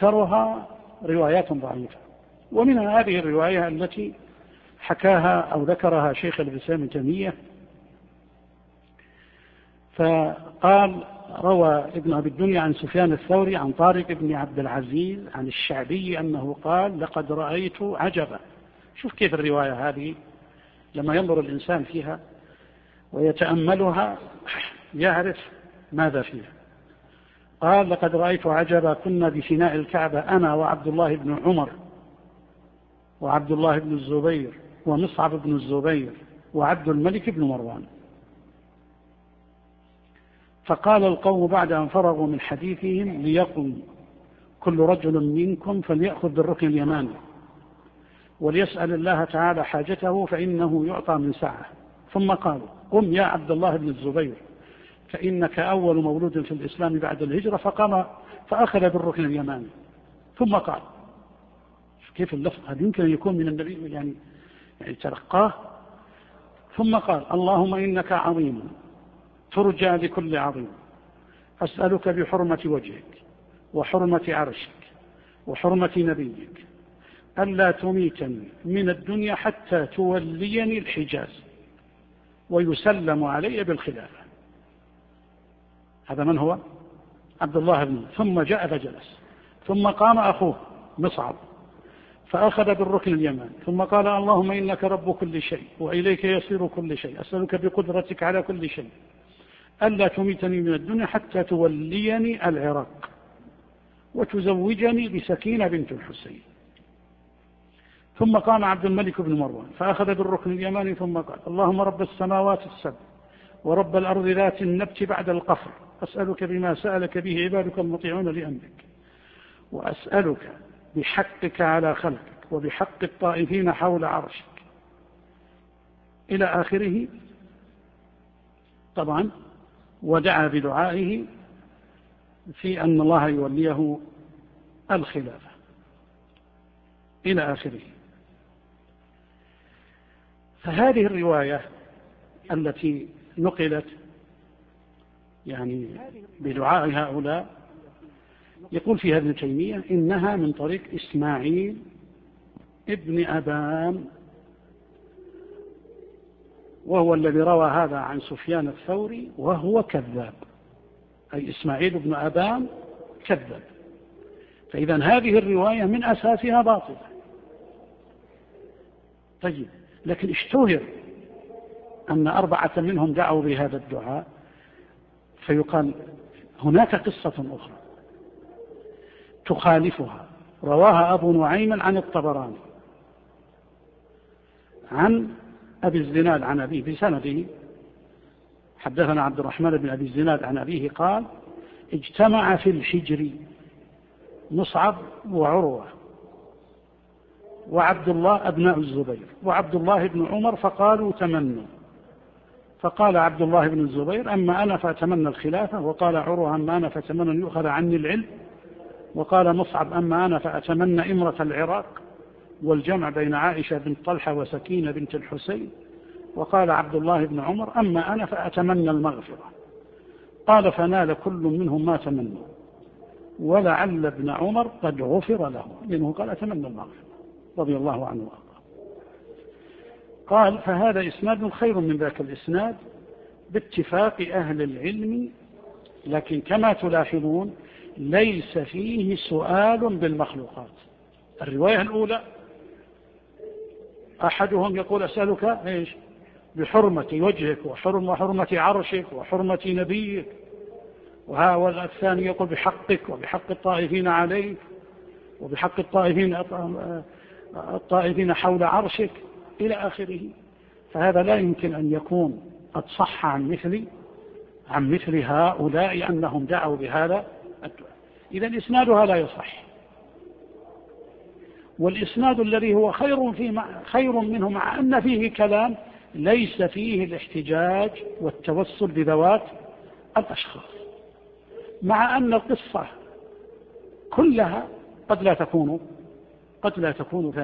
أكثرها روايات ضعيفة. ومنها هذه الرواية التي حكاها أو ذكرها شيخ الإسلام ابن تيمية، فقال: روى ابن أبي الدنيا عن سفيان الثوري عن طارق بن عبد العزيز عن الشعبي أنه قال: لقد رأيت عجبا. شوف كيف الرواية هذه لما ينظر الإنسان فيها ويتأملها يعرف ماذا فيها. قال: لقد رأيت عجبا، كنا بفناء الكعبة أنا وعبد الله بن عمر وعبد الله بن الزبير ومصعب بن الزبير وعبد الملك بن مروان، فقال القوم بعد أن فرغوا من حديثهم: ليقم كل رجل منكم فليأخذ بالركن اليماني وليسأل الله تعالى حاجته فإنه يعطى من سعه. ثم قالوا: قم يا عبد الله بن الزبير فإنك أول مولود في الإسلام بعد الهجرة. فقام فأخذ بالركن اليماني. ثم قال، كيف اللفظ هل يمكن أن يكون من النبي يعني تلقاه؟ ثم قال: اللهم إنك عظيم ترجى لكل عظيم، أسألك بحرمة وجهك وحرمة عرشك وحرمة نبيك ألا تميتني من الدنيا حتى توليني الحجاز ويسلم علي بالخلافة. هذا من هو؟ عبد الله بن. ثم جاء فجلس، ثم قام أخوه مصعب فأخذ بالركن اليماني، ثم قال: اللهم إنك رب كل شيء وإليك يصير كل شيء، أسألك بقدرتك على كل شيء ألا تميتني من الدنيا حتى توليني العراق وتزوجني بسكينة بنت الحسين. ثم قام عبد الملك بن مروان فأخذ بالركن اليماني ثم قال: اللهم رب السماوات السبع ورب الأرض ذات النبت بعد القفر، أسألك بما سألك به عبادك المطيعون لأمرك، وأسألك بحقك على خلقك وبحق الطائفين حول عرشك إلى آخره. طبعا ودعا بدعائه في أن الله يوليه الخلافة إلى آخره. فهذه الرواية التي نقلت يعني بدعاء هؤلاء يقول فيها ابن تيمية إنها من طريق إسماعيل ابن أبان، وهو الذي روى هذا عن سفيان الثوري وهو كذاب، أي إسماعيل بن أبان كذاب. فإذا هذه الرواية من أساسها باطلة. طيب، لكن اشتهر أن 4 منهم دعوا بهذا الدعاء، فيقال هناك قصة أخرى تخالفها رواها أبو نعيم عن الطبراني عن أبي الزناد عن أبيه بسنده: حدثنا عبد الرحمن بن أبي الزناد عن أبيه قال: اجتمع في الحجر مصعب وعروة وعبد الله أبناء الزبير وعبد الله بن عمر فقالوا تمنوا، فقال عبد الله بن الزبير: أما أنا فأتمنى الخلافة، وقال عروة: أما أنا فأتمنى أن يؤخذ عني العلم، وقال مصعب: أما أنا فأتمنى إمرة العراق والجمع بين عائشة بنت طلحة وسكينة بنت الحسين، وقال عبد الله بن عمر: أما أنا فأتمنى المغفرة. قال: فنال كل منهم ما تمنوا، ولعل ابن عمر قد غفر له، لأنه قال: أتمنى المغفرة رضي الله عنه وأرضاه. قال: فهذا إسناد خير من ذاك الإسناد باتفاق أهل العلم، لكن كما تلاحظون ليس فيه سؤال بالمخلوقات. الرواية الأولى أحدهم يقول: أسألك إيش؟ بحرمة وجهك وحرمة عرشك وحرمة نبيك، والثاني يقول: بحقك وبحق الطائفين عليك وبحق الطائفين حول عرشك إلى آخره. فهذا لا يمكن أن يكون قد صح عن مثل هؤلاء أنهم دعوا بهذا الدعاء. إذا إسنادها لا يصح. والإسناد الذي هو خير منه مع أن فيه كلام ليس فيه الاحتجاج والتوسل بذوات الأشخاص، مع أن القصة كلها قد لا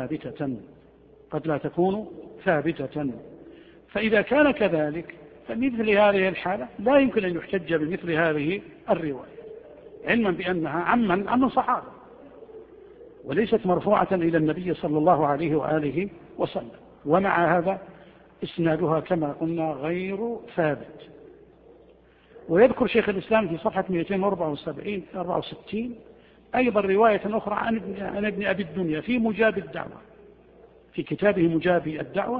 تكون ثابتة. فإذا كان كذلك فمثل هذه الحالة لا يمكن أن يحتج بمثل هذه الرواية، علما بأنها عن صحابة، وليست مرفوعة إلى النبي صلى الله عليه وآله وسلم. ومع هذا إسنادها كما قلنا غير ثابت. ويذكر شيخ الإسلام في صفحة 264 أيضا رواية أخرى عن ابن أبي الدنيا في مجاب الدعوة، في كتابه مجاب الدعوة،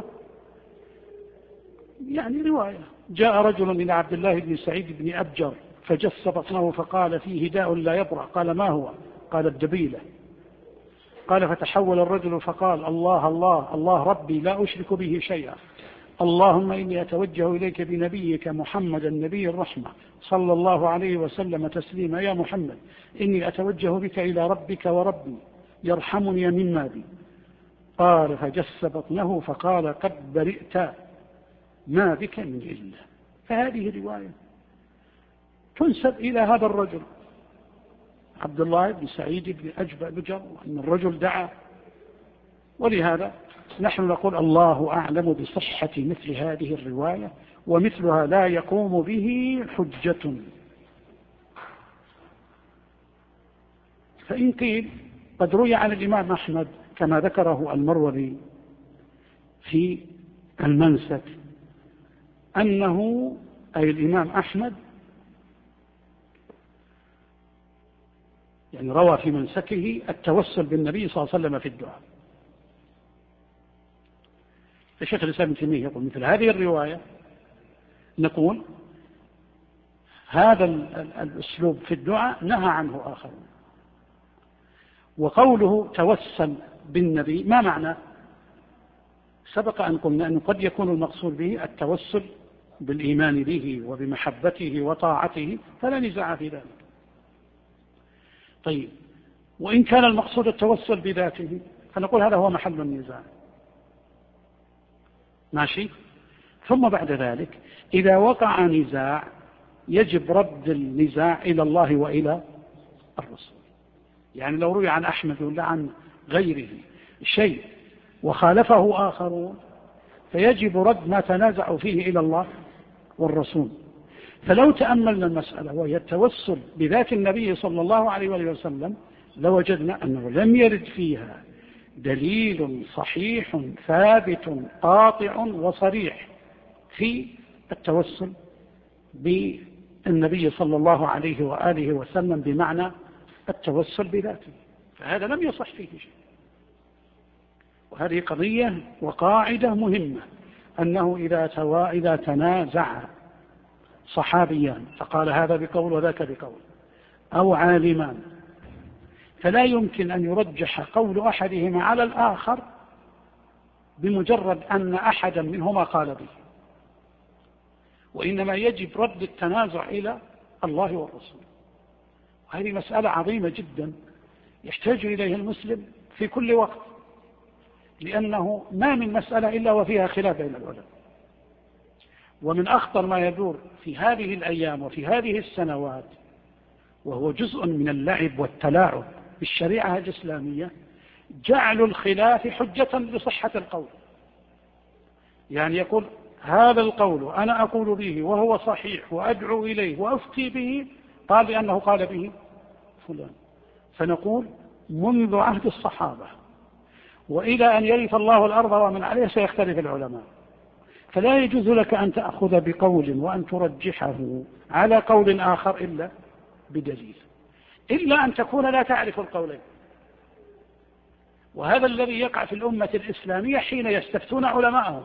يعني رواية: جاء رجل إلى عبد الله بن سعيد بن أبجر فجس بطنه فقال: فيه داء لا يبرأ. قال: ما هو؟ قال: الدبيلة. قال: فتحول الرجل فقال: الله الله الله ربي لا أشرك به شيئا، اللهم إني أتوجه إليك بنبيك محمد النبي الرحمة صلى الله عليه وسلم تسليما، يا محمد إني أتوجه بك إلى ربك وربي يرحمني مما بي. قال: فجس بطنه فقال: قد برئت، ما بك من إلا. فهذه رواية تنسب إلى هذا الرجل عبد الله بن سعيد بن أبجر أن الرجل دعا. ولهذا نحن نقول الله أعلم بصحة مثل هذه الرواية، ومثلها لا يقوم به حجة. فإن قيل قد روي عن الإمام أحمد كما ذكره المروذي في المنسك أنه، أي الإمام أحمد، يعني روى في منسكه التوسل بالنبي صلى الله عليه وسلم في الدعاء. الشيخ الإسلام ابن تيمية يقول مثل هذه الرواية نقول هذا الأسلوب في الدعاء نهى عنه آخرون. وقوله توسل بالنبي ما معنى؟ سبق أن قلنا أنه قد يكون المقصود به التوسل بالإيمان به وبمحبته وطاعته، فلا نزاع في ذلك. طيب، وإن كان المقصود التوسل بذاته فنقول هذا هو محل النزاع، ماشي. ثم بعد ذلك إذا وقع نزاع يجب رد النزاع إلى الله وإلى الرسول. يعني لو روي عن أحمد ولا عن غيره شيء وخالفه آخرون فيجب رد ما تنازعوا فيه إلى الله والرسول. فلو تأملنا المسألة وهي التوسل بذات النبي صلى الله عليه وسلم لوجدنا أنه لم يرد فيها دليل صحيح ثابت قاطع وصريح في التوسل بالنبي صلى الله عليه وآله وسلم بمعنى التوسل بذاته، فهذا لم يصح فيه شيء. وهذه قضية وقاعدة مهمة، أنه إذا تنازع صحابيان فقال هذا بقول وذاك بقول، أو عالمان، فلا يمكن أن يرجح قول أحدهما على الآخر بمجرد أن أحدا منهما قال به، وإنما يجب رد التنازع إلى الله والرسول. وهذه مسألة عظيمة جدا يحتاج إليها المسلم في كل وقت، لأنه ما من مسألة إلا وفيها خلاف بين العلماء. ومن أخطر ما يدور في هذه الأيام وفي هذه السنوات، وهو جزء من اللعب والتلاعب بالشريعة الإسلامية، جعل الخلاف حجة لصحة القول. يعني يقول هذا القول أنا أقول به وهو صحيح وأدعو إليه وأفتي به، قال لأنه قال به فلان. فنقول منذ عهد الصحابة وإلى أن يرث الله الأرض ومن عليها سيختلف العلماء، فلا يجوز لك أن تأخذ بقول وأن ترجحه على قول آخر إلا بدليل، إلا أن تكون لا تعرف القولين. وهذا الذي يقع في الأمة الإسلامية حين يستفتون علماءهم،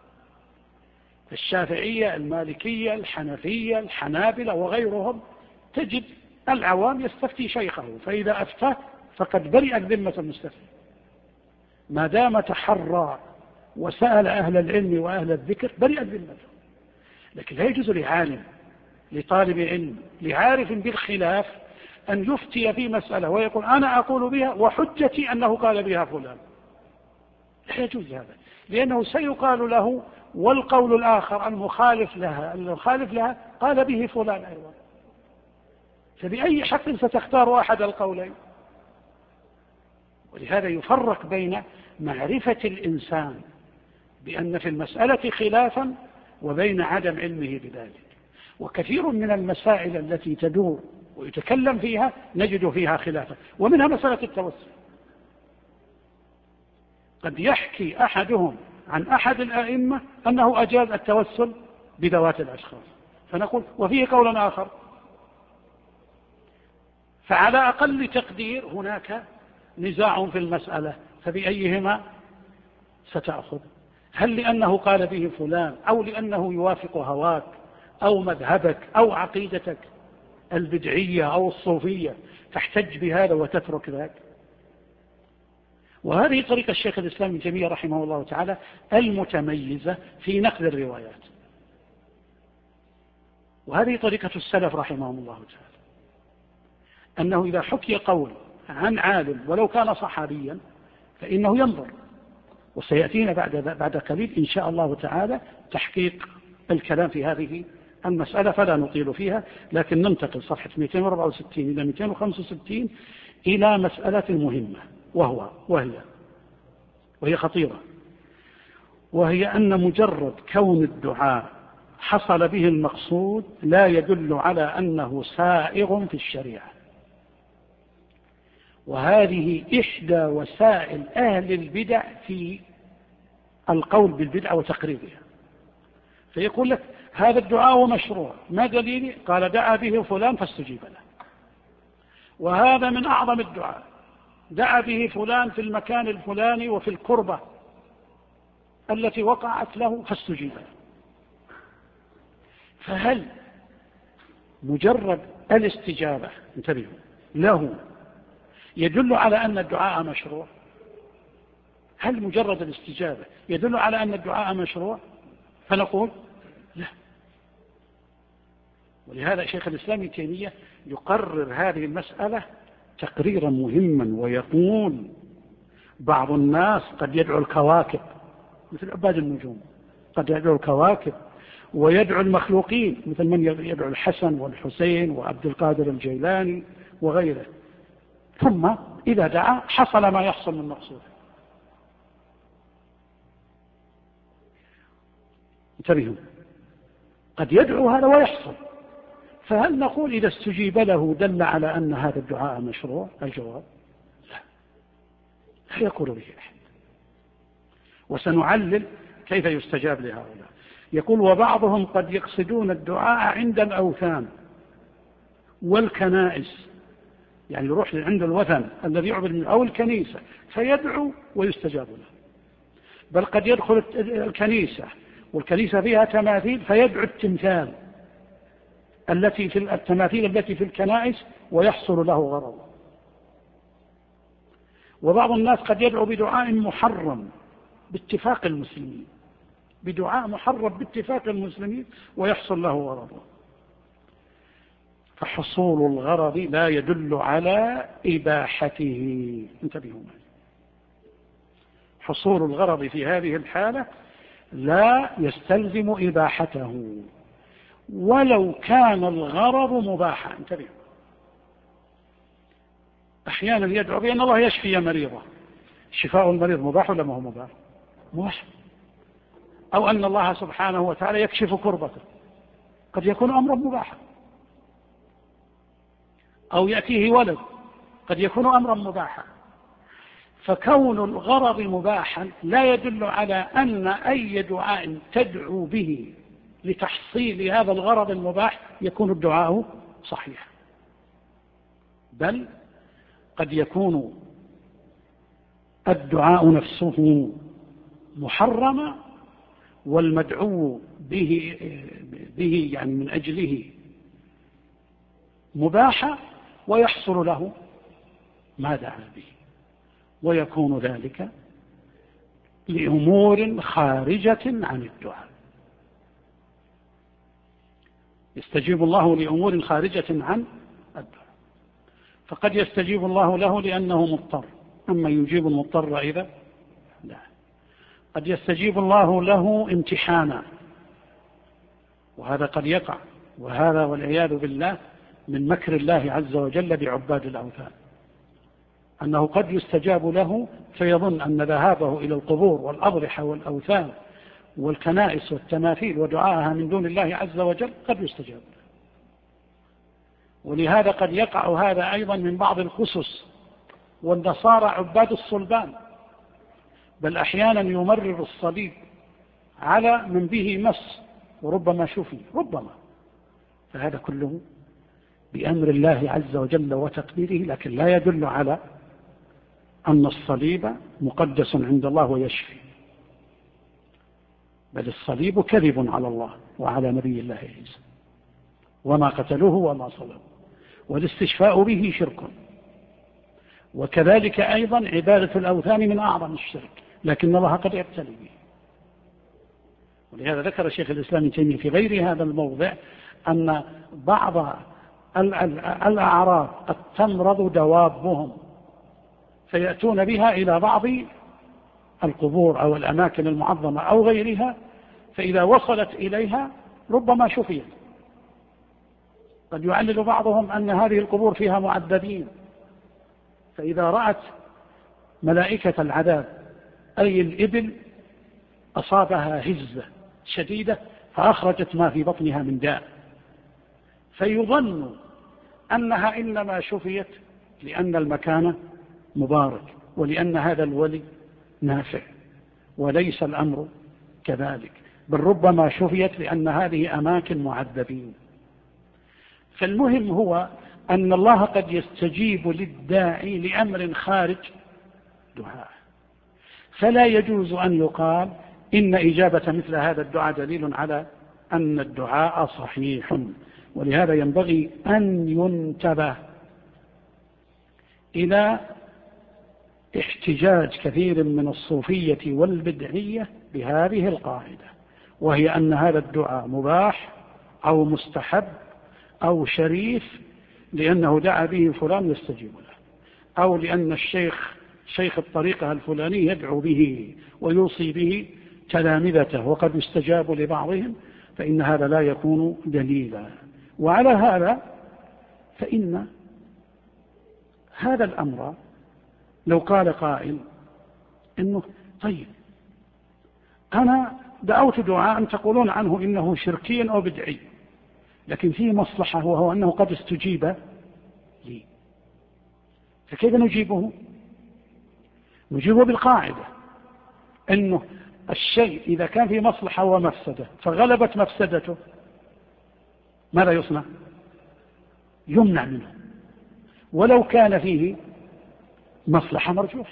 الشافعية المالكية الحنفية الحنابلة وغيرهم، تجد العوام يستفتي شيخه، فإذا أفتاه فقد برئت ذمة المستفتي ما دام تحرى وسأل أهل العلم وأهل الذكر، برئت ذمته. لكن لا يجوز لعالم لطالب علم لعارف بالخلاف أن يفتي في مسألة ويقول أنا أقول بها وحجتي أنه قال بها فلان، لا يجوز هذا، لأنه سيقال له والقول الآخر المخالف لها قال به فلان أيضا، فبأي حق ستختار أحد القولين؟ ولهذا يفرق بين معرفة الإنسان بأن في المسألة خلافا وبين عدم علمه بذلك. وكثير من المسائل التي تدور ويتكلم فيها نجد فيها خلافا، ومنها مسألة التوسل. قد يحكي أحدهم عن أحد الأئمة أنه أجاز التوسل بذوات الأشخاص، فنقول وفيه قول آخر. فعلى أقل تقدير هناك نزاع في المسألة، فبأيهما ستأخذ؟ هل لأنه قال به فلان، أو لأنه يوافق هواك أو مذهبك أو عقيدتك البدعية أو الصوفية تحتج بهذا وتترك ذاك؟ وهذه طريقة الشيخ الإسلام ابن تيمية رحمه الله تعالى المتميزة في نقد الروايات، وهذه طريقة السلف رحمهم الله تعالى، أنه إذا حكي قول عن عالم ولو كان صحابيا فإنه ينظر، وسيأتينا بعد قليل إن شاء الله تعالى تحقيق الكلام في هذه المسألة، فلا نطيل فيها، لكن ننتقل صفحة 264 إلى 265 إلى مسألة مهمة، وهي خطيرة، وهي أن مجرد كون الدعاء حصل به المقصود لا يدل على أنه سائغ في الشريعة. وهذه إحدى وسائل أهل البدع في القول بالبدع وتقريبها. فيقول لك هذا الدعاء مشروع، ما دليلي؟ قال دعا به فلان فاستجيب له. وهذا من أعظم الدعاء، دعا به فلان في المكان الفلاني وفي القربة التي وقعت له فاستجيب له. فهل مجرد الاستجابة انتبهوا له يدل على أن الدعاء مشروع؟ هل مجرد الاستجابة يدل على أن الدعاء مشروع؟ فنقول لا. ولهذا شيخ الإسلام ابن تيمية يقرر هذه المسألة تقريرا مهما، ويقول بعض الناس قد يدعو الكواكب مثل عباد النجوم، قد يدعو الكواكب ويدعو المخلوقين مثل من يدعو الحسن والحسين وعبد القادر الجيلاني وغيره، ثم إذا دعا حصل ما يحصل من مقصوده. انتبهوا، قد يدعو هذا ويحصل، فهل نقول إذا استجيب له دل على أن هذا الدعاء مشروع؟ الجواب لا يقول به أحد. وسنعلل كيف يستجاب لهؤلاء. يقول وبعضهم قد يقصدون الدعاء عند الأوثان والكنائس، يعني يروح عند الوثن الذي يعبد منه أو الكنيسة فيدعو ويستجاب له، بل قد يدخل الكنيسة والكنيسة فيها تماثيل فيدعو التمثال التماثيل التي في الكنائس ويحصل له غرض. وبعض الناس قد يدعو بدعاء محرم باتفاق المسلمين، بدعاء محرم باتفاق المسلمين ويحصل له غرض. فحصول الغرض لا يدل على إباحته. انتبهوا معي، حصول الغرض في هذه الحالة لا يستلزم إباحته ولو كان الغرض مباحا. انتبهوا، أحيانا يدعو بأن الله يشفي مريضه، شفاء المريض مباح ولا ما هو مباح؟ مباح. أو أن الله سبحانه وتعالى يكشف كربته، قد يكون أمرا مباحا. أو يأتيه ولد، قد يكون أمرا مباحا. فكون الغرض مباحا لا يدل على أن أي دعاء تدعو به لتحصيل هذا الغرض المباح يكون الدعاء صحيحا، بل قد يكون الدعاء نفسه محرما والمدعو به يعني من أجله مباحا ويحصل له ما دعا به، ويكون ذلك لأمور خارجة عن الدعاء. يستجيب الله لأمور خارجة عن الدعاء، فقد يستجيب الله له لأنه مضطر، أما يجيب المضطر إذا لا. قد يستجيب الله له امتحانا، وهذا قد يقع، وهذا والعياذ بالله من مكر الله عز وجل بعباد الأوثان، أنه قد يستجاب له فيظن أن ذهابه إلى القبور والأضرحة والأوثان والكنائس والتماثيل ودعاءها من دون الله عز وجل قد يستجاب له. ولهذا قد يقع هذا أيضا من بعض الخصوص والنصارى عباد الصلبان، بل أحيانا يمرر الصليب على من به مس وربما شفي ربما. فهذا كله بأمر الله عز وجل وتقديره، لكن لا يدل على أن الصليب مقدس عند الله ويشفي، بل الصليب كذب على الله وعلى نبي الله عيسى، وما قتلوه وما صلبوه، والاستشفاء به شرك، وكذلك أيضا عبادة الأوثان من أعظم الشرك، لكن الله قد يبتلي به. ولهذا ذكر شيخ الإسلام ابن تيمية في غير هذا الموضع أن بعض الأعراب قد تمرض دوابهم فيأتون بها إلى بعض القبور أو الأماكن المعظمة أو غيرها، فإذا وصلت إليها ربما شفيت. قد يعلل بعضهم أن هذه القبور فيها معذبين، فإذا رأت ملائكة العذاب أي الإبل أصابها هزة شديدة فأخرجت ما في بطنها من داء، فيظن أنها إنما شفيت لأن المكان مبارك ولأن هذا الولي نافع، وليس الأمر كذلك، بل ربما شفيت لأن هذه أماكن معذبين. فالمهم هو أن الله قد يستجيب للداعي لأمر خارج دعاء، فلا يجوز أن يقال إن إجابة مثل هذا الدعاء دليل على أن الدعاء صحيح. ولهذا ينبغي أن ينتبه إلى احتجاج كثير من الصوفية والبدعية بهذه القاعدة، وهي أن هذا الدعاء مباح أو مستحب أو شريف لأنه دعا به فلان يستجيب له، أو لأن شيخ الطريقة الفلاني يدعو به ويوصي به تلامذته وقد يستجاب لبعضهم، فإن هذا لا يكون دليلا. وعلى هذا فإن هذا الأمر لو قال قائل إنه طيب أنا دعوت دعاء تقولون عنه إنه شركي أو بدعي، لكن فيه مصلحة وهو أنه قد استجيب لي، فكيف نجيبه؟ نجيبه بالقاعدة أنه الشيء إذا كان فيه مصلحة ومفسدة فغلبت مفسدته ماذا يصنع؟ يمنع منه، ولو كان فيه مصلحة مرجوحة،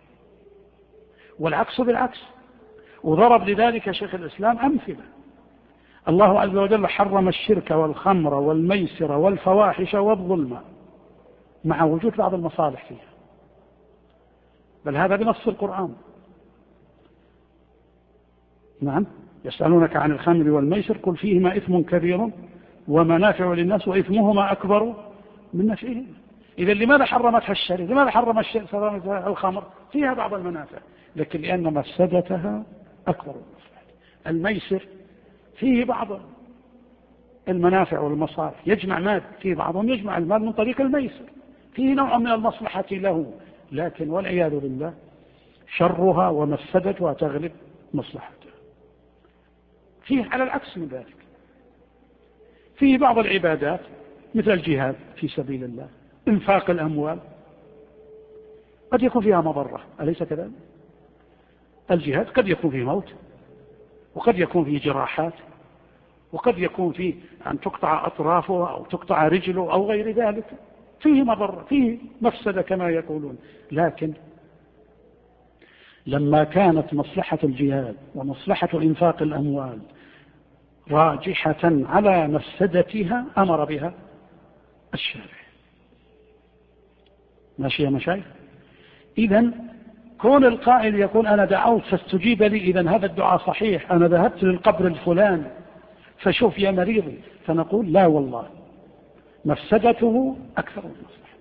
والعكس بالعكس. وضرب لذلك شيخ الإسلام أمثلة. الله عز وجل حرم الشرك والخمر والميسر والفواحش والظلم مع وجود بعض المصالح فيها، بل هذا بنص القرآن. نعم، يسألونك عن الخمر والميسر قل فيهما إثم كبير ومنافع للناس وإثمهما أكبر من نفعهما. إذا لماذا حرمتها الشريعة؟ لماذا حرم الخمر؟ فيها بعض المنافع، لكن لأن مفسدتها أكبر من نفعها. الميسر فيه بعض المنافع والمصالح، يجمع مال، فيه بعضهم يجمع المال من طريق الميسر، فيه نوع من المصلحة له، لكن والعياذ بالله شرها ومفسدتها تغلب مصلحتها. فيه على العكس من ذلك، فيه بعض العبادات مثل الجهاد في سبيل الله، انفاق الأموال، قد يكون فيها مضرة، أليس كذلك؟ الجهاد قد يكون فيه موت، وقد يكون فيه جراحات، وقد يكون فيه أن تقطع أطرافه أو تقطع رجله أو غير ذلك، فيه مضرة، فيه مفسدة كما يقولون. لكن لما كانت مصلحة الجهاد ومصلحة إنفاق الأموال راجحة على مفسدتها أمر بها الشارع. ماشي يا مشايخ؟ إذن كون القائل يقول أنا دعوت فاستجيب لي، إذن هذا الدعاء صحيح، أنا ذهبت للقبر الفلاني فشوف يا مريضي، فنقول لا والله مفسدته أكثر من مصلحته.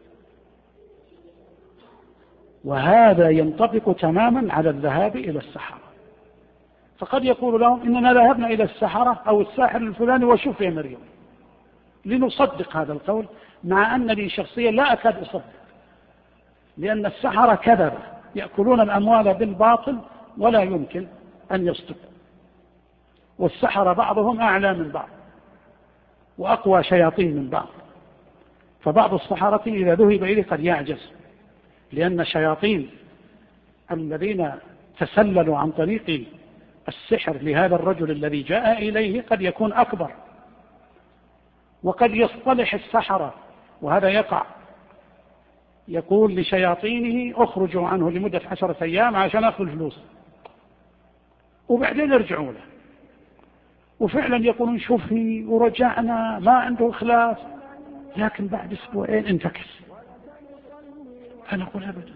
وهذا ينطبق تماما على الذهاب إلى السحرة. فقد يقول لهم إننا ذهبنا إلى السحرة أو الساحر الفلاني وشوف يا مريض، لنصدق هذا القول، مع أنني شخصيا لا أكاد أصدق، لأن السحرة كذبة يأكلون الأموال بالباطل ولا يمكن أن يصدقوا، والسحرة بعضهم أعلى من بعض وأقوى شياطين من بعض، فبعض السحرة إذا ذهب إليه قد يعجز، لأن الشياطين الذين تسللوا عن طريق السحر لهذا الرجل الذي جاء إليه قد يكون أكبر، وقد يصطلح السحرة، وهذا يقع، يقول لشياطينه اخرجوا عنه لمدة 10 أيام عشان أخذ الفلوس، وبعدين يرجعوا له، وفعلا يقولون شوفي ورجعنا ما عنده إخلاص، لكن بعد أسبوعين انتكس. فنقول أبدا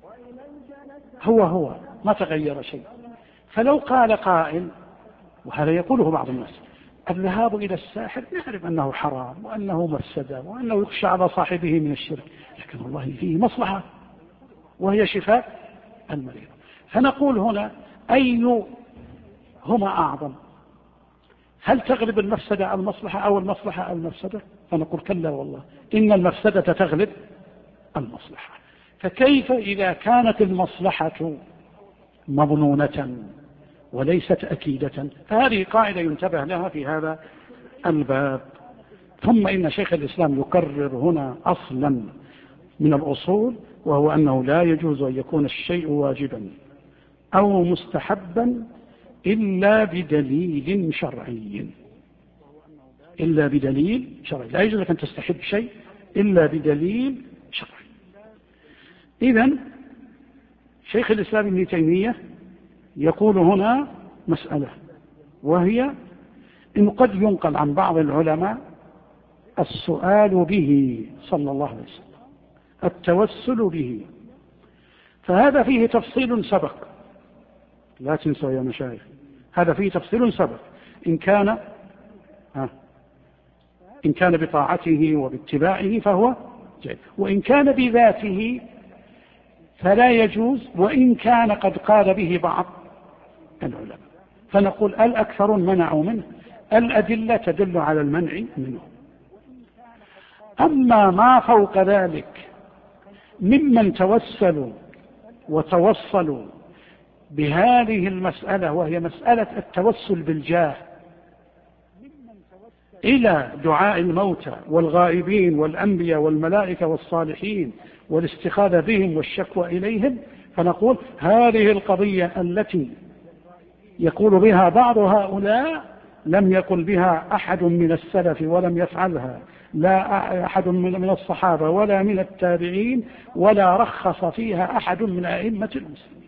هو ما تغير شيء. فلو قال قائل، وهذا يقوله بعض الناس، الذهاب إلى الساحر نعرف أنه حرام وأنه مفسدة وأنه يخشى على صاحبه من الشرك، لكن والله فيه مصلحة وهي شفاء المريض. فنقول هنا أي هما أعظم؟ هل تغلب المفسدة المصلحة أو المصلحة المفسدة؟ فنقول كلا والله، إن المفسدة تغلب المصلحة. فكيف إذا كانت المصلحة مظنونة وليست أكيدة؟ فهذه قاعدة ينتبه لها في هذا الباب. ثم إن شيخ الإسلام يكرر هنا أصلا من الأصول، وهو أنه لا يجوز أن يكون الشيء واجبا أو مستحبا إلا بدليل شرعي. إلا بدليل شرعي، لا يجوز لك أن تستحب شيء إلا بدليل شرعي. إذن شيخ الإسلام ابن تيمية يقول هنا مسألة، وهي إن قد ينقل عن بعض العلماء السؤال به صلى الله عليه وسلم، التوسل به، فهذا فيه تفصيل سبق، لا تنسوا يا مشايخ، هذا فيه تفصيل سبق، إن كان بطاعته وباتباعه فهو جيد، وإن كان بذاته فلا يجوز، وإن كان قد قال به بعض العلماء. فنقول الأكثرون منعوا منه، الأدلة تدل على المنع منه. أما ما فوق ذلك ممن توسلوا وتوصلوا بهذه المسألة، وهي مسألة التوسل بالجاه إلى دعاء الموتى والغائبين والأنبياء والملائكة والصالحين والاستخاذة بهم والشكوى إليهم، فنقول هذه القضية التي يقول بها بعض هؤلاء لم يقل بها أحد من السلف ولم يفعلها لا أحد من الصحابة ولا من التابعين، ولا رخص فيها أحد من أئمة المسلمين.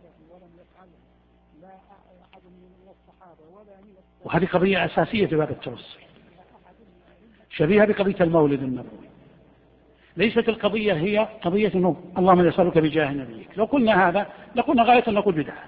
وهذه قضية أساسية في باب التوسل، شبيهة بقضية المولد النبوي. ليست القضية هي قضية أنه اللهم يسألك بجاه نبيك، لو قلنا هذا لقلنا غاية أن نقول بدعة،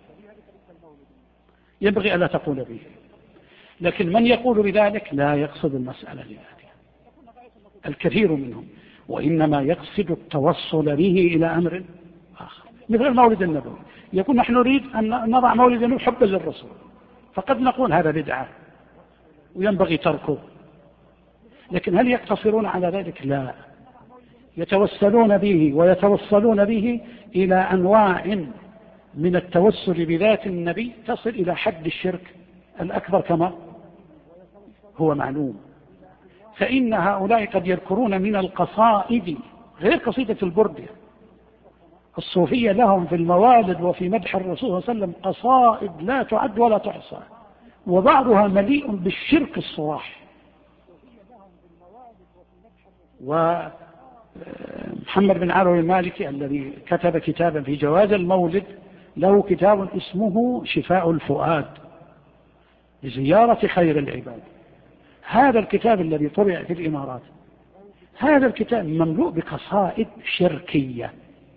ينبغي ألا تقول به. لكن من يقول بذلك لا يقصد المسألة لذلك، الكثير منهم، وإنما يقصد التوصل به إلى أمر آخر، مثل المولد النبوي، يقول نحن نريد أن نضع مولد النبوي حبا للرسول، فقد نقول هذا بدعة وينبغي تركه. لكن هل يقتصرون على ذلك؟ لا، يتوسلون به ويتوصلون به إلى أنواع من التوسل بذات النبي تصل إلى حد الشرك الأكبر كما هو معلوم. فإن هؤلاء قد يذكرون من القصائد غير قصيدة البردية، الصوفية لهم في الموالد وفي مدح الرسول صلى الله عليه وسلم قصائد لا تعد ولا تحصى، وبعضها مليء بالشرك الصراح. ومحمد بن علوي المالكي الذي كتب كتابا في جواز المولد له كتاب اسمه شفاء الفؤاد لزيارة خير العباد. هذا الكتاب الذي طبع في الإمارات، هذا الكتاب مملوء بقصائد شركية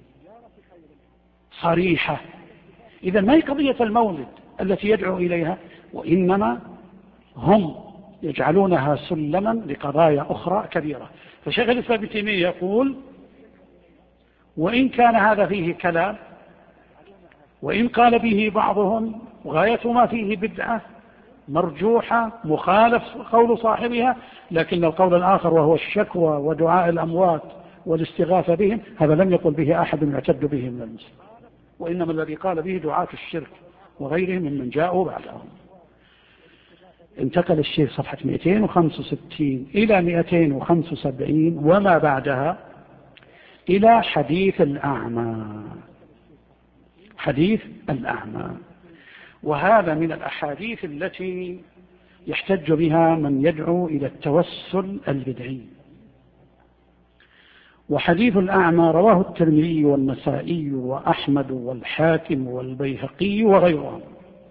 صريحة. إذا ما هي قضية المولد التي يدعو إليها، وإنما هم يجعلونها سلما لقضايا أخرى كبيرة. فشيخ الإسلام ابن تيمية يقول وإن كان هذا فيه كلام، وإن قال به بعضهم غاية ما فيه بدعة مرجوحة مخالف قول صاحبها، لكن القول الآخر وهو الشكوى ودعاء الأموات والاستغاثة بهم هذا لم يقل به أحد يعتد به من المسلمين، وإنما الذي قال به دعاة الشرك وغيرهم ممن جاءوا بعدهم. انتقل الشيخ صفحة 265 إلى 275 وما بعدها إلى حديث الأعمى. حديث الأعمى. وهذا من الأحاديث التي يحتج بها من يدعو إلى التوسل البدعي. وحديث الأعمى رواه الترمذي والنسائي وأحمد والحاكم والبيهقي وغيرهم،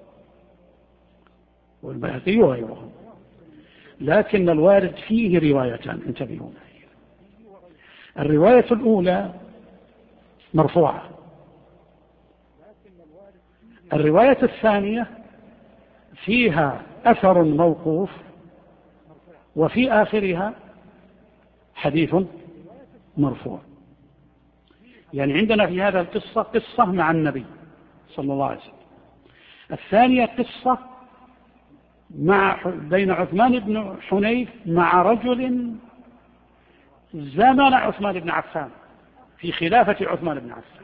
لكن الوارد فيه روايتان، انتبهوا. الرواية الأولى مرفوعة، الرواية الثانية فيها أثر موقوف، وفي آخرها حديث مرفوع. يعني عندنا في هذا القصة قصة مع النبي صلى الله عليه وسلم، الثانية قصة بين عثمان بن حنيف مع رجل زمن عثمان بن عفان، في خلافة عثمان بن عفان.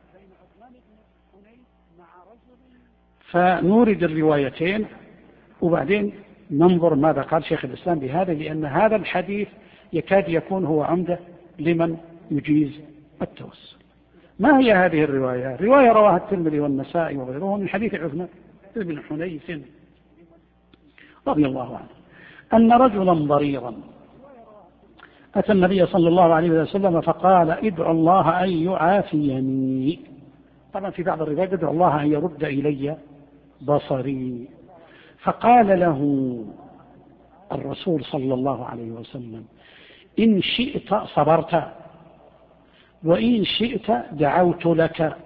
فنورد الروايتين وبعدين ننظر ماذا قال شيخ الإسلام بهذا، لأن هذا الحديث يكاد يكون هو عمدة لمن يجيز التوسل. ما هي هذه الرواية؟ رواية رواها الترمذي والنسائي وغيرهم من حديث عثمان بن حنيف رضي الله عنه أن رجلا ضريرا أتى النبي صلى الله عليه وسلم فقال: ادعو الله أن يعافيني. طبعا في بعض الروايات: ادعو الله أن يرد إلي بصري. فقال له الرسول صلى الله عليه وسلم: إن شئت صبرت، وإن شئت دعوت لك.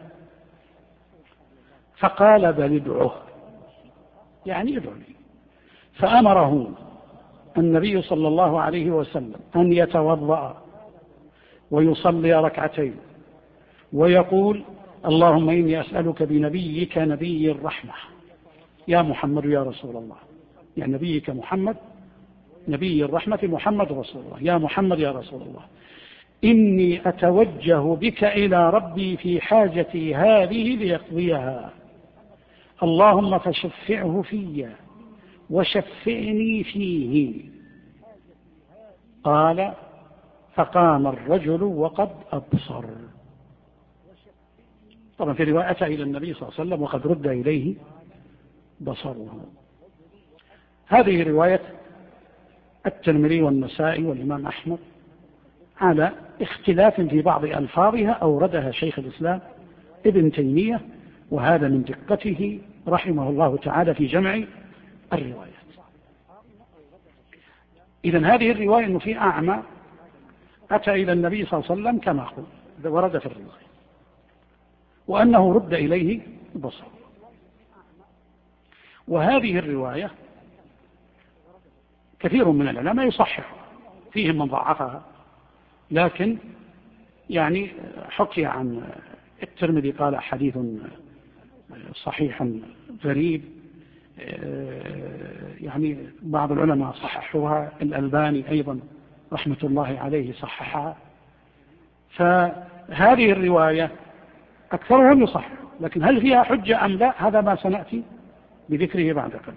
فقال: بل ادعه، يعني ادعو لي. فأمره النبي صلى الله عليه وسلم أن يتوضأ ويصلي ركعتين ويقول: اللهم إني أسألك بنبيك نبي الرحمة يا محمد يا رسول الله، يعني نبيك محمد نبي الرحمة محمد رسول الله، يا محمد يا رسول الله، إني أتوجه بك إلى ربي في حاجتي هذه ليقضيها، اللهم فشفعه في وشفعني فيه. قال: فقام الرجل وقد أبصر. طبعا في رواية أتى إلى النبي صلى الله عليه وسلم وقد رد إليه بصره. هذه رواية الترمذي والنسائي والإمام أحمد على اختلاف في بعض ألفاظها أوردها شيخ الإسلام ابن تيمية، وهذا من دقته رحمه الله تعالى في جمع الروايات. إذن هذه الرواية أنه في أعمى أتى إلى النبي صلى الله عليه وسلم كما قلت ورد في الرواية، وأنه رد إليه بصر. وهذه الرواية كثير من العلماء يصحح، فيهم من ضعفها، لكن يعني حكي عن الترمذي قال حديث صحيح غريب، يعني بعض العلماء صححوها، الألباني أيضا رحمة الله عليه صححها. فهذه الرواية أكثرهم يصح، لكن هل فيها حجة أم لا؟ هذا ما سنأتي بذكره بعد قليل.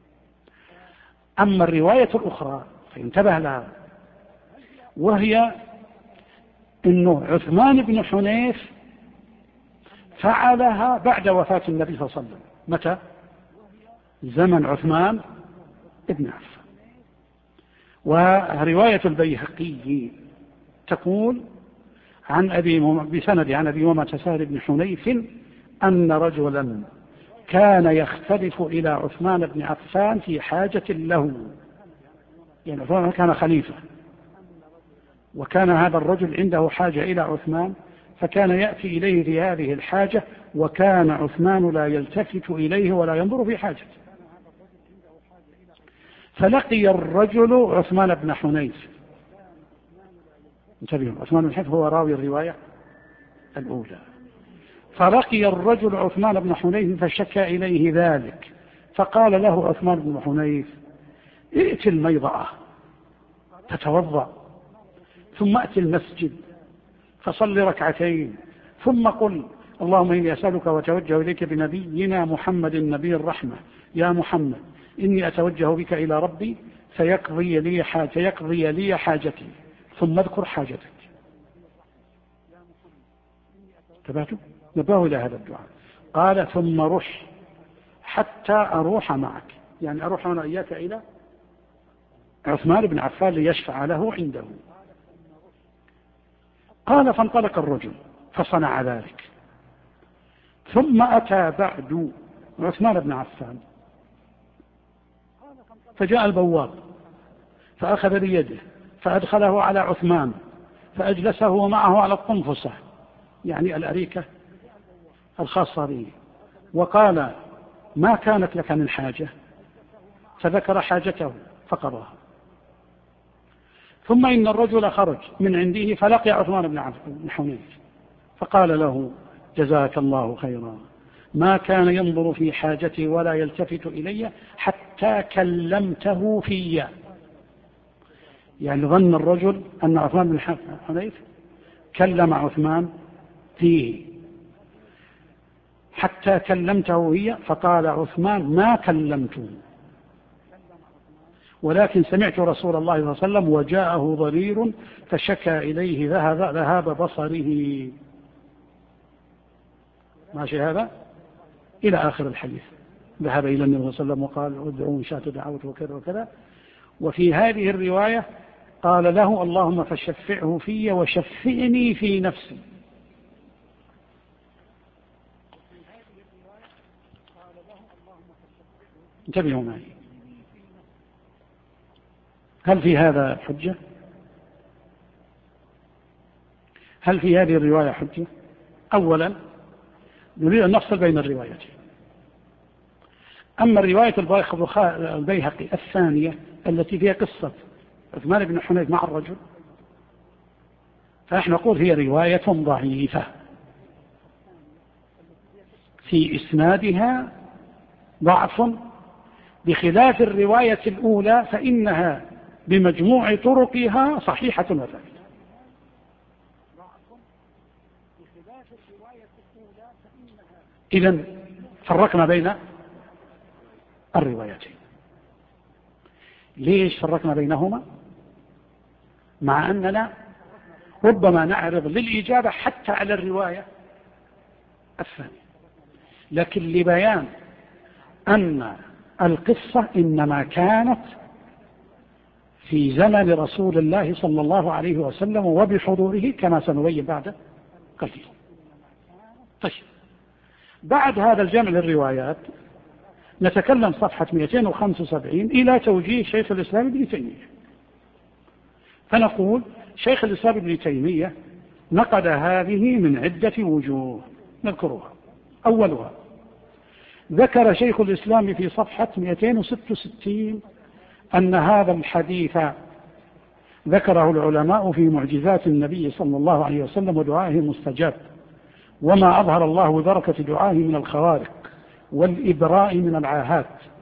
أما الرواية الأخرى فانتبه لها، وهي أنه عثمان بن حنيف فعلها بعد وفاة النبي صلى الله عليه وسلم. متى؟ زمن عثمان بن عفان. ورواية البيهقي تقول بسند عن أبي أمامة سهل بن حنيف أن رجلا كان يختلف إلى عثمان بن عفان في حاجة له، يعني عثمان كان خليفة، وكان هذا الرجل عنده حاجة إلى عثمان، فكان يأتي إليه في هذه الحاجة، وكان عثمان لا يلتفت إليه ولا ينظر في حاجته. فلقي الرجل عثمان بن حنيف، انتبهوا، عثمان بن حنيف هو راوي الرواية الأولى. فلقي الرجل عثمان بن حنيف فشكى إليه ذلك، فقال له عثمان بن حنيف: ائت الميضأة فتوضأ، ثم ائت المسجد فصل ركعتين، ثم قل: اللهم إني أسألك وأتوجه إليك بنبينا محمد النبي الرحمة يا محمد، إني أتوجه بك إلى ربي فيقضي لي حاجتي، ثم اذكر حاجتك. تبعتوا؟ نبهوا إلى هذا الدعاء. قال ثم رح حتى أروح معك، يعني أروح أنا إياك إلى عثمان بن عفان ليشفع له عنده. قال فانطلق الرجل فصنع ذلك، ثم أتى بعد عثمان بن عفان فجاء البواب فأخذ بيده فأدخله على عثمان فأجلسه معه على القنفسة، يعني الأريكة الخاصة به، وقال ما كانت لك من حاجة؟ فذكر حاجته فقضاها. ثم إن الرجل خرج من عنده فلقي عثمان بن حنيف فقال له جزاك الله خيرا، ما كان ينظر في حاجتي ولا يلتفت إلي حتى كلمته في، يعني ظن الرجل أن عثمان بن حنيف كلم عثمان فيه حتى كلمته هي، فقال عثمان ما كلمته، ولكن سمعت رسول الله صلى الله عليه وسلم وجاءه ضرير فشكى إليه ذهاب بصره. ماشي هذا إلى آخر الحديث. ذهب إلى النبي صلى الله عليه وسلم وقال ادعوا إن شاءت دعوت وكذا وكذا. وفي هذه الرواية قال له اللهم فشفعه في وشفعني في نفسي. انتبهوا معي، هل في هذا حجة؟ هل في هذه الرواية حجة؟ أولا نريد أن نفصل بين الروايتين. أما الرواية البيهقي الثانية التي فيها قصة عثمان بن حنيف مع الرجل فنحن نقول هي رواية ضعيفة في إسنادها ضعف، بخلاف الرواية الأولى فإنها بمجموع طرقها صحيحة وثابتة. إذن فرقنا بين الروايتين. ليش فرقنا بينهما؟ مع أننا ربما نعرض للإجابة حتى على الرواية الثانية، لكن لبيان أن القصة إنما كانت في زمن رسول الله صلى الله عليه وسلم وبحضوره كما سنبين بعد قليل. طيب، بعد هذا الجمع للروايات نتكلم صفحة 275 إلى توجيه شيخ الإسلام ابن تيمية. فنقول شيخ الإسلام ابن تيمية نقد هذه من عدة وجوه نذكرها. أولها ذكر شيخ الإسلام في صفحة 266 أن هذا الحديث ذكره العلماء في معجزات النبي صلى الله عليه وسلم ودعائه مستجاب، وما أظهر الله بركة دعائه من الخوارق والإبراء من العاهات،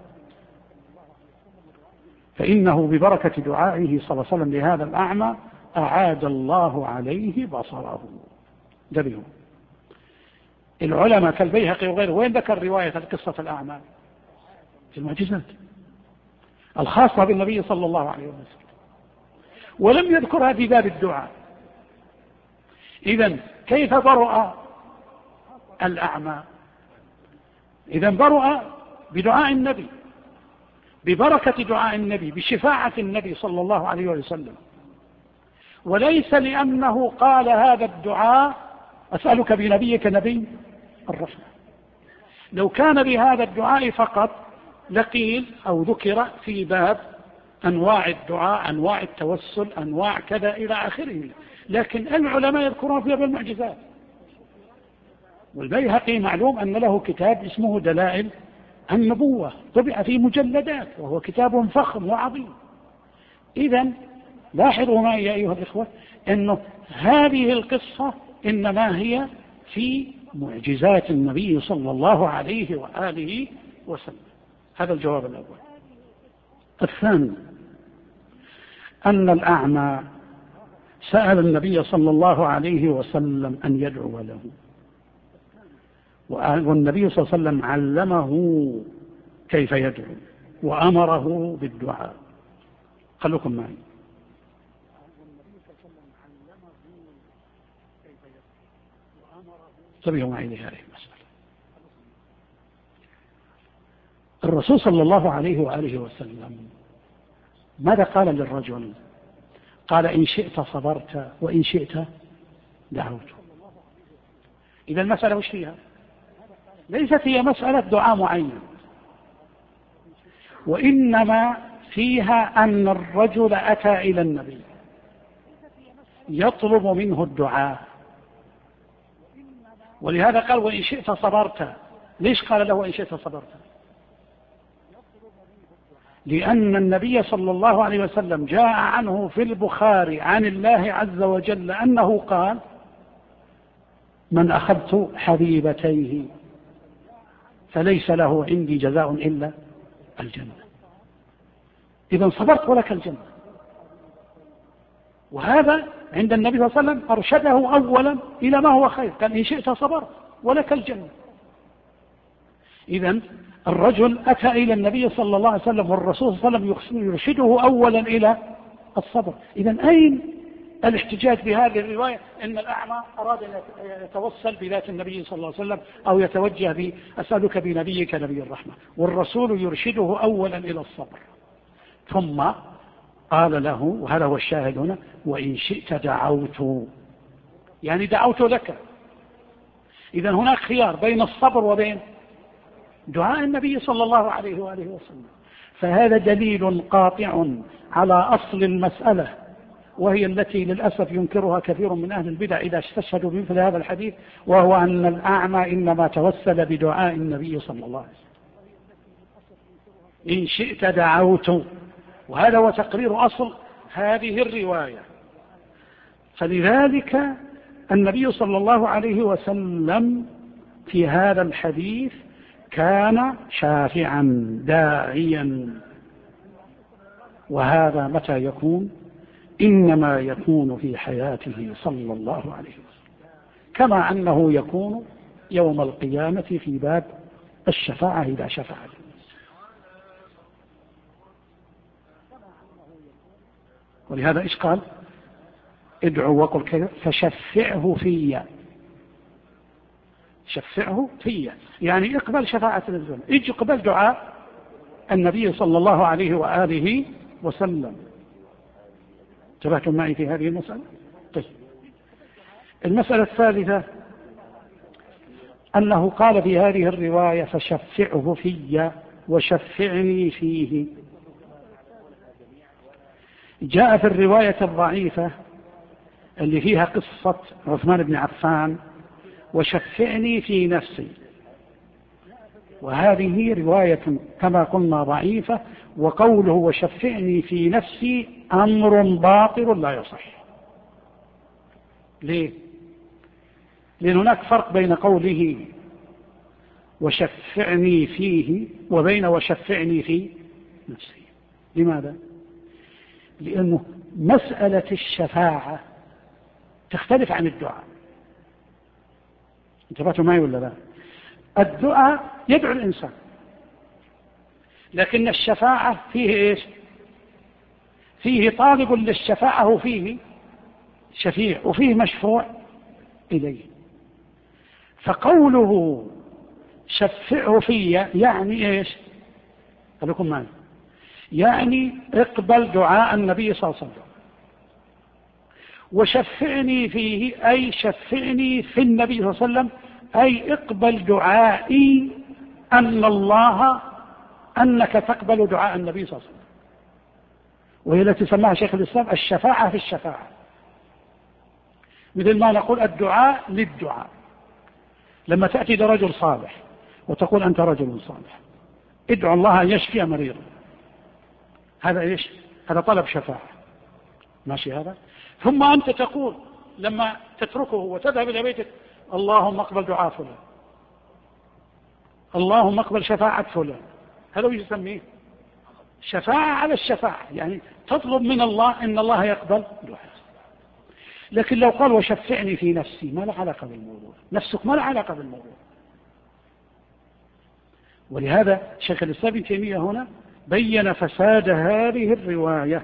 فإنه ببركة دعائه صلى الله عليه وسلم لهذا الأعمى أعاد الله عليه بصره. دبيه العلماء كالبيهقي وغيره وين ذكر رواية قصة الأعمى؟ في المعجزات الخاصة بالنبي صلى الله عليه وسلم، ولم يذكرها في باب الدعاء. إذن كيف برؤ الأعمى؟ إذن برؤ بدعاء النبي، ببركة دعاء النبي، بشفاعة النبي صلى الله عليه وسلم، وليس لأنه قال هذا الدعاء أسألك بنبيك نبي الرحمة. لو كان بهذا الدعاء فقط لقيل أو ذكر في باب أنواع الدعاء، أنواع التوسل، أنواع كذا إلى آخره، لكن العلماء يذكرون في باب المعجزات. والبيهقي معلوم أن له كتاب اسمه دلائل النبوة طبع في مجلدات، وهو كتاب فخم وعظيم. إذن لاحظوا معي يا أيها الإخوة أن هذه القصة إنما هي في معجزات النبي صلى الله عليه وآله وسلم. هذا الجواب الأول. الثاني أن الأعمى سأل النبي صلى الله عليه وسلم أن يدعو له، والنبي صلى الله عليه وسلم علمه كيف يدعو وأمره بالدعاء. خلوكم معي. انتبهوا معي لهذه المسألة. الرسول صلى الله عليه وآله وسلم ماذا قال للرجل؟ قال إن شئت صبرت وإن شئت دعوت. إذا المسألة وش فيها؟ ليست هي مسألة دعاء معين، وإنما فيها أن الرجل أتى إلى النبي يطلب منه الدعاء، ولهذا قال وإن شئت صبرت. ليش قال له وإن شئت صبرت؟ لأن النبي صلى الله عليه وسلم جاء عنه في البخاري عن الله عز وجل أنه قال من أخذت حبيبتيه فليس له عندي جزاء إلا الجنة. إذا صبرت ولك الجنة. وهذا عند النبي صلى الله عليه وسلم أرشده أولا إلى ما هو خير، قال إن شئت صبرت ولك الجنة. إذن الرجل أتى إلى النبي صلى الله عليه وسلم والرسول صلى الله عليه وسلم يرشده أولا إلى الصبر. إذن أين الاحتجاج بهذه الرواية إن الأعمى أراد أن يتوصل بذات النبي صلى الله عليه وسلم أو يتوجه أسألك بنبيك نبي الرحمة، والرسول يرشده أولا إلى الصبر، ثم قال له وهذا هو الشاهد هنا وإن شئت دعوت، يعني دعوت لك. إذن هناك خيار بين الصبر وبين دعاء النبي صلى الله عليه وآله وسلم. فهذا دليل قاطع على أصل المسألة، وهي التي للأسف ينكرها كثير من أهل البدع إذا استشهدوا بمثل هذا الحديث، وهو أن الأعمى إنما توسل بدعاء النبي صلى الله عليه وسلم إن شئت دعوت، وهذا هو تقرير أصل هذه الرواية. فلذلك النبي صلى الله عليه وسلم في هذا الحديث كان شافعا داعيا، وهذا متى يكون؟ إنما يكون في حياته صلى الله عليه وسلم، كما أنه يكون يوم القيامة في باب الشفاعة إذا شفع. ولهذا إيش قال؟ ادعوا وقل كذا فشفعه في، شفعه في، يعني اقبل شفاعة الزمن، اقبل دعاء النبي صلى الله عليه وآله وسلم. انتبهتم معي في هذه المسألة؟ طيب. المسألة الثالثة أنه قال في هذه الرواية فشفعه في وشفعني فيه. جاء في الرواية الضعيفة اللي فيها قصة عثمان بن عفان وشفعني في نفسي، وهذه رواية كما قلنا ضعيفة، وقوله وشفعني في نفسي أمر باطل لا يصح. ليه؟ لأن هناك فرق بين قوله وشفعني فيه وبين وشفعني في نفسي. لماذا؟ لأنه مسألة الشفاعة تختلف عن الدعاء. انتبهتوا معي ولا لا؟ الدعاء يدعو الإنسان، لكن الشفاعة فيه إيش؟ فيه طالب للشفاعة وفيه شفيع وفيه مشفوع إليه. فقوله شفعه في يعني إيش؟ خليكم معي، يعني اقبل دعاء النبي صلى الله عليه وسلم، وشفعني فيه أي شفعني في النبي صلى الله عليه وسلم، أي اقبل دعائي أنك تقبل دعاء النبي صلى الله عليه وسلم، وهي التي سماها شيخ الإسلام الشفاعة في الشفاعة. مثل ما نقول الدعاء للدعاء. لما تأتي لرجل صالح وتقول أنت رجل صالح ادعو الله أن يشفي مريضا، هذا إيش؟ هذا طلب شفاعة، ماشي هذا؟ ثم أنت تقول لما تتركه وتذهب إلى بيتك اللهم اقبل دعاء فلان، اللهم اقبل شفاعة فلان، هذا يسميه شفاعة على الشفاعة، يعني تطلب من الله إن الله يقبل دعاء. لكن لو قال وشفعني في نفسي ما له علاقة بالموضوع، نفسك ما له علاقة بالموضوع. ولهذا شيخ الإسلام ابن تيمية هنا بين فساد هذه الرواية.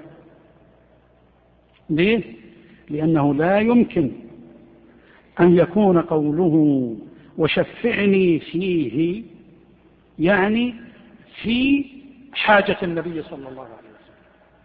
ليه؟ لأنه لا يمكن أن يكون قوله وشفعني فيه يعني في حاجة النبي صلى الله عليه وسلم.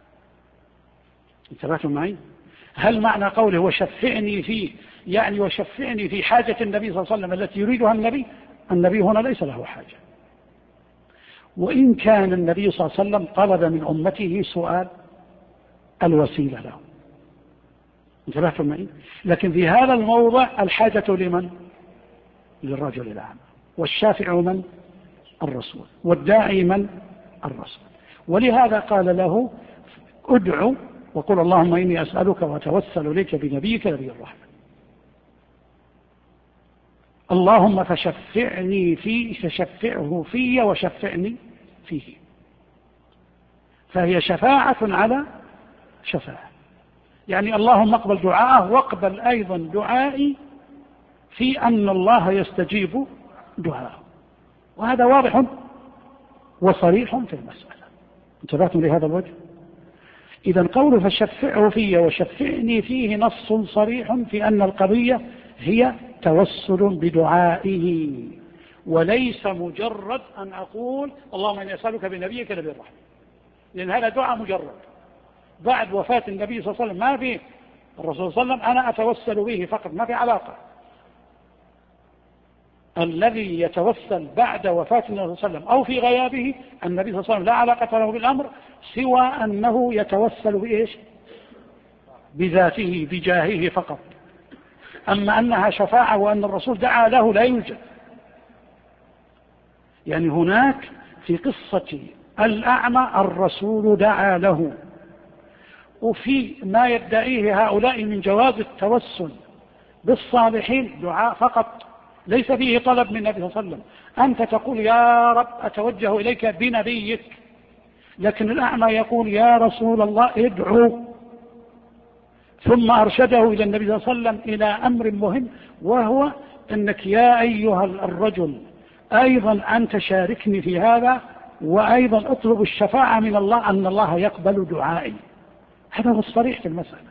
انتبهتم معي؟ هل معنى قوله وشفعني فيه يعني وشفعني في حاجة النبي صلى الله عليه وسلم التي يريدها النبي هنا ليس له حاجة، وإن كان النبي صلى الله عليه وسلم طلب من أمته سؤال الوسيلة له. انتبهتم معي؟ لكن في هذا الموضع الحاجة لمن؟ للرجل الأعمى، والشافع من؟ الرسول، والداعي من؟ الرسول. ولهذا قال له ادعو وقل اللهم إني أسألك وأتوسل إليك بنبيك نبي الرحمة، اللهم فشفعني فيه، فشفعه في وشفعني فيه. فهي شفاعة على شفاعة، يعني اللهم اقبل دعاءه واقبل أيضا دعائي في أن الله يستجيب دعاءه. وهذا واضح وصريح في المسألة. انتبهتم لهذا الوجه؟ إذا قول فشفعه في وشفعني فيه نص صريح في أن القضية هي توسل بدعائه، وليس مجرد أن أقول اللهم إني أسألك بنبيك نبي الرحمة، لأن هذا دعاء مجرد. بعد وفاة النبي صلى الله عليه وسلم ما في الرسول صلى الله عليه وسلم أنا أتوسل به فقط، ما في علاقة. الذي يتوسل بعد وفاة النبي صلى الله عليه وسلم أو في غيابه النبي صلى الله عليه وسلم لا علاقة له بالأمر سوى أنه يتوسل بإيش؟ بذاته بجاهه فقط. أما أنها شفاعة وأن الرسول دعا له لا يوجد. يعني هناك في قصة الأعمى الرسول دعا له، وفي ما يدعيه هؤلاء من جواز التوسل بالصالحين دعاء فقط، ليس فيه طلب من النبي صلى الله عليه وسلم. أنت تقول يا رب أتوجه إليك بنبيك، لكن الأعمى يقول يا رسول الله ادعو، ثم أرشده إلى النبي صلى الله عليه وسلم إلى أمر مهم، وهو أنك يا أيها الرجل أيضا أنت شاركني في هذا، وأيضا اطلب الشفاعة من الله أن الله يقبل دعائي. هذا هو الصريح في المسألة.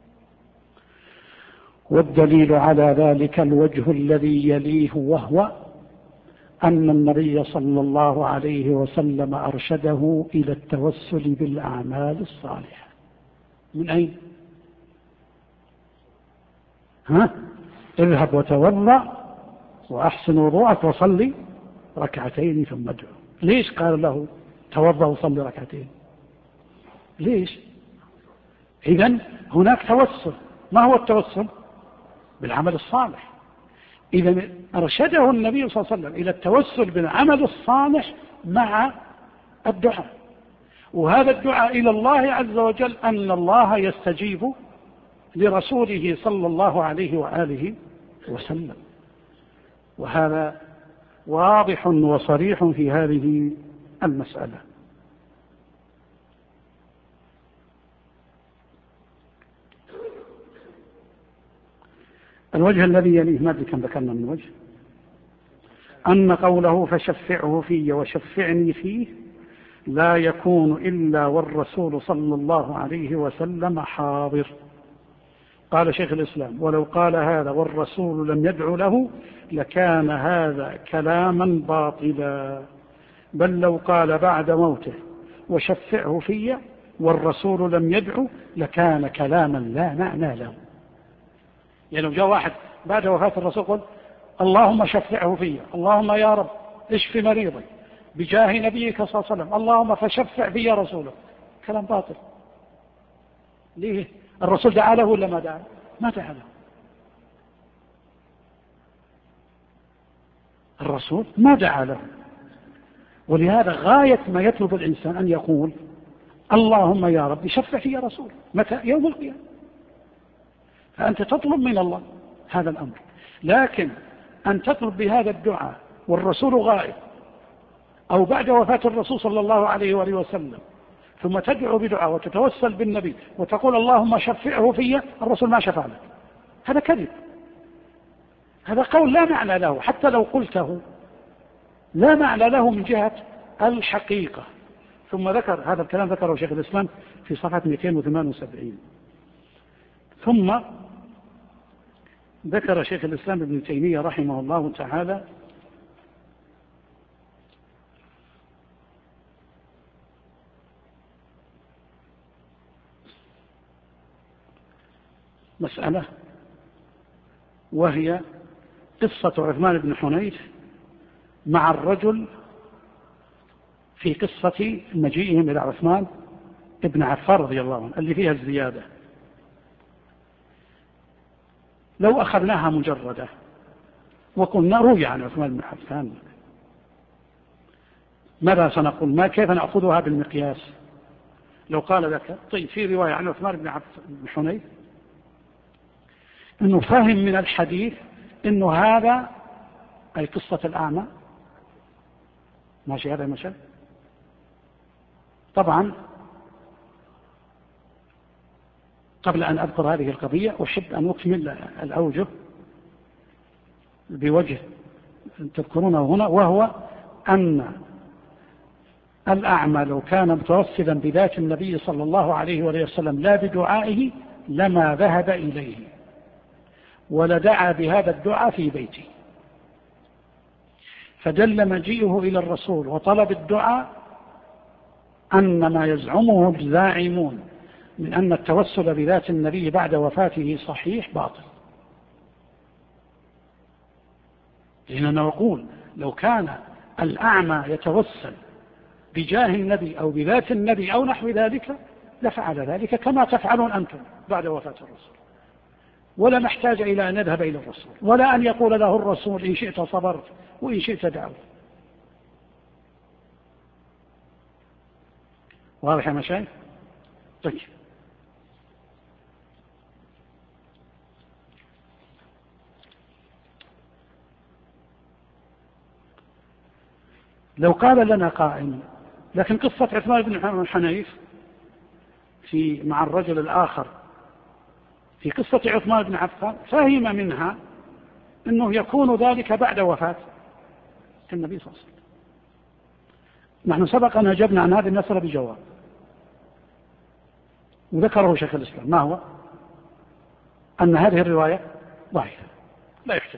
والدليل على ذلك الوجه الذي يليه، وهو أن النبي صلى الله عليه وسلم أرشده إلى التوسل بالأعمال الصالحة. من أين؟ اذهب وتوضأ وأحسن وضوءك وصلي ركعتين ثم ادعو. ليش قال له توضأ وصلي ركعتين؟ ليش؟ إذن هناك توسل. ما هو التوسل؟ بالعمل الصالح. إذن أرشده النبي صلى الله عليه وسلم إلى التوسل بالعمل الصالح مع الدعاء، وهذا الدعاء إلى الله عز وجل أن الله يستجيب لرسوله صلى الله عليه وآله وسلم. وهذا واضح وصريح في هذه المسألة. الوجه الذي يليه ما أدري كم ذكرنا من وجه، أن قوله فشفعه في وشفعني فيه لا يكون إلا والرسول صلى الله عليه وسلم حاضر. قال شيخ الإسلام ولو قال هذا والرسول لم يدع له لكان هذا كلاما باطلا، بل لو قال بعد موته وشفعه في والرسول لم يدع لكان كلاما لا معنى له. يعني لو جاء واحد بعد وفاة الرسول قل اللهم شفعه في، اللهم يا رب اشف مريضي بجاه نبيك صلى الله عليه وسلم، اللهم فشفع في رسوله، كلام باطل. ليه؟ الرسول دعا له ولا ما دعا؟ ما دعا له. الرسول ما دعا له. ولهذا غاية ما يطلب الإنسان أن يقول اللهم يا رب شفع في رسول. متى؟ يوم القيامة. فأنت تطلب من الله هذا الأمر، لكن أن تطلب بهذا الدعاء والرسول غائب أو بعد وفاة الرسول صلى الله عليه وآله وسلم ثم تدعو بدعاء وتتوسل بالنبي وتقول اللهم شفعه في، الرسول ما شفع لك، هذا كذب. هذا قول لا معنى له، حتى لو قلته لا معنى له من جهة الحقيقة. ثم ذكر هذا الكلام ذكره شيخ الإسلام في صفحة 278. ثم ذكر شيخ الإسلام ابن تيمية رحمه الله تعالى مسألة، وهي قصة عثمان بن حنيف مع الرجل في قصة مجيئهم إلى عثمان ابن عفان رضي الله عنه اللي فيها الزيادة. لو أخذناها مجردة وقلنا روي عن عثمان بن عفان، ماذا سنقول؟ ما كيف نأخذها بالمقياس؟ لو قال لك طيب في رواية عن عثمان بن حنيف أنه فهم من الحديث أنه هذا أي قصة الأعمى، ماشي هذا المثل؟ طبعا قبل أن أذكر هذه القضية أحب أن أكمل الأوجه بوجه تذكرونه هنا، وهو أن الأعمى لو كان متوسلا بذات النبي صلى الله عليه وسلم لا بدعائه لما ذهب إليه ولدعا بهذا الدعاء في بيته، فدل مجيئه إلى الرسول وطلب الدعاء أن ما يزعمه الزاعمون من أن التوسل بذات النبي بعد وفاته صحيح باطل. لأننا نقول لو كان الأعمى يتوسل بجاه النبي أو بذات النبي أو نحو ذلك لفعل ذلك كما تفعلون أنتم بعد وفاة الرسول، ولا نحتاج إلى أن نذهب إلى الرسول، ولا أن يقول له الرسول إن شئت صبرت وإن شئت دعوت. واضح يا مشايخ؟ طيب لو قال لنا قائل لكن قصة عثمان بن حنيف مع الرجل الآخر في قصة عثمان بن عفان فهم منها أنه يكون ذلك بعد وفاة النبي صلى الله عليه وسلم. نحن سبق أن أجبنا عن هذه المسألة بجواب وذكره شيخ الإسلام، ما هو؟ أن هذه الرواية ضعيفة لا يحتج،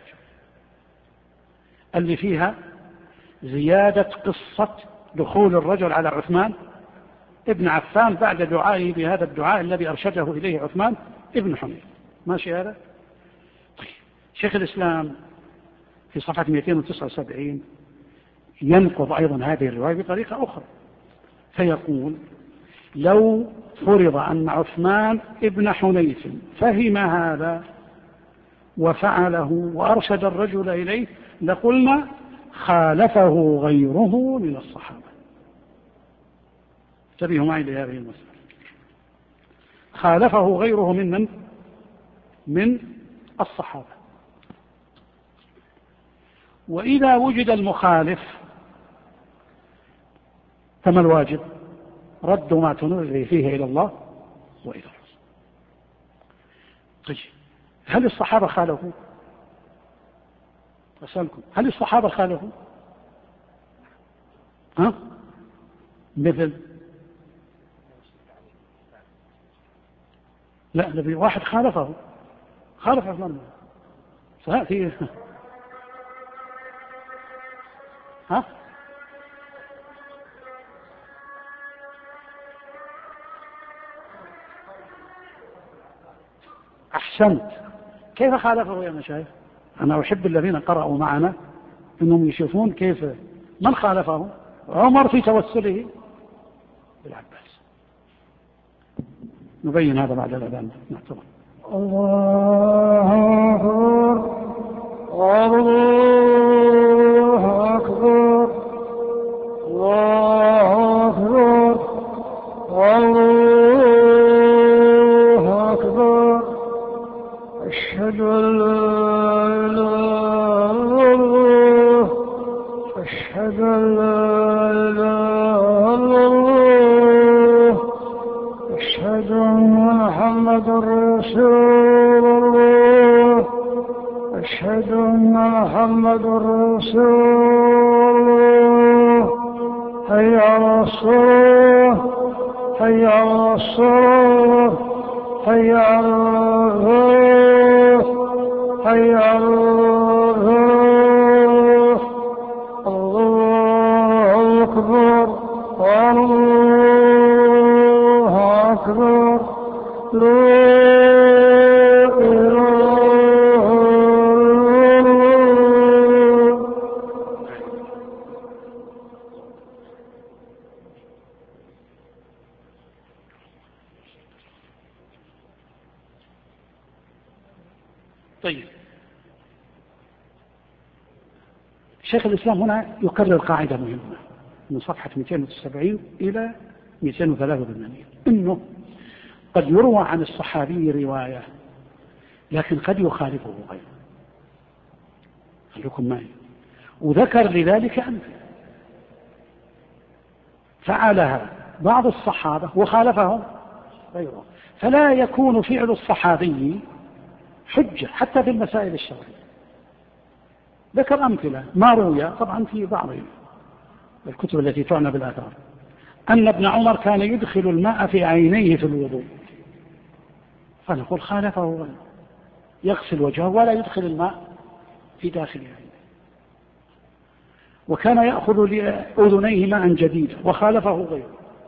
اللي فيها زيادة قصة دخول الرجل على عثمان ابن عفان بعد دعائه بهذا الدعاء الذي أرشده إليه عثمان ابن حنيف. ماشي هذا؟ طيب. شيخ الإسلام في صفحة 279 ينقض أيضا هذه الرواية بطريقة أخرى، فيقول لو فرض أن عثمان ابن حنيف فهم هذا وفعله وأرشد الرجل إليه لقلنا خالفه غيره من الصحابة. انتبهوا معي لهذه المسألة، خالفه غيره من الصحابة. وإذا وجد المخالف فما الواجب؟ رد ما تنزل فيه إلى الله وإلى الرسول. طيب هل الصحابة خالفوا؟ أسألكم هل الصحابة خالفوا؟ مثل لا نبي واحد خالف عثمان سأتي أحسنت. كيف خالفه يا مشايخ؟ أنا أحب الذين قرأوا معنا أنهم يشوفون كيف من خالفه. عمر في توسله بالعباس. نبين هذا بعد الأذان. نعتبر الله أكبر الله أكبر الله أكبر أشهد أن لا إله إلا الله أشهد أن لا إله إلا الله أشهد أن محمدا رسول الله أشهد أن محمدا رسول الله حي على الصلاة حي على الصلاة حي على الفلاح حي على الفلاح. الله أكبر الله أكبر لا طيب، شيخ الإسلام هنا يكرر قاعدة مهمة من صفحة 270 إلى 283، إنه قد يروى عن الصحابي رواية لكن قد يخالفه غيره. خليكم معي. وذكر لذلك أمثلة فعلها بعض الصحابة وخالفهم غيره، فلا يكون فعل الصحابي حجة حتى في المسائل الشرعية. ذكر أمثلة ما روي طبعا في بعض الكتب التي تعنى بالآثار أن ابن عمر كان يدخل الماء في عينيه في الوضوء، فنقول خالفه غيره، يغسل وجهه ولا يدخل الماء في داخل عينيه. وكان يأخذ لأذنيه ماء جديدا وخالفه غيره.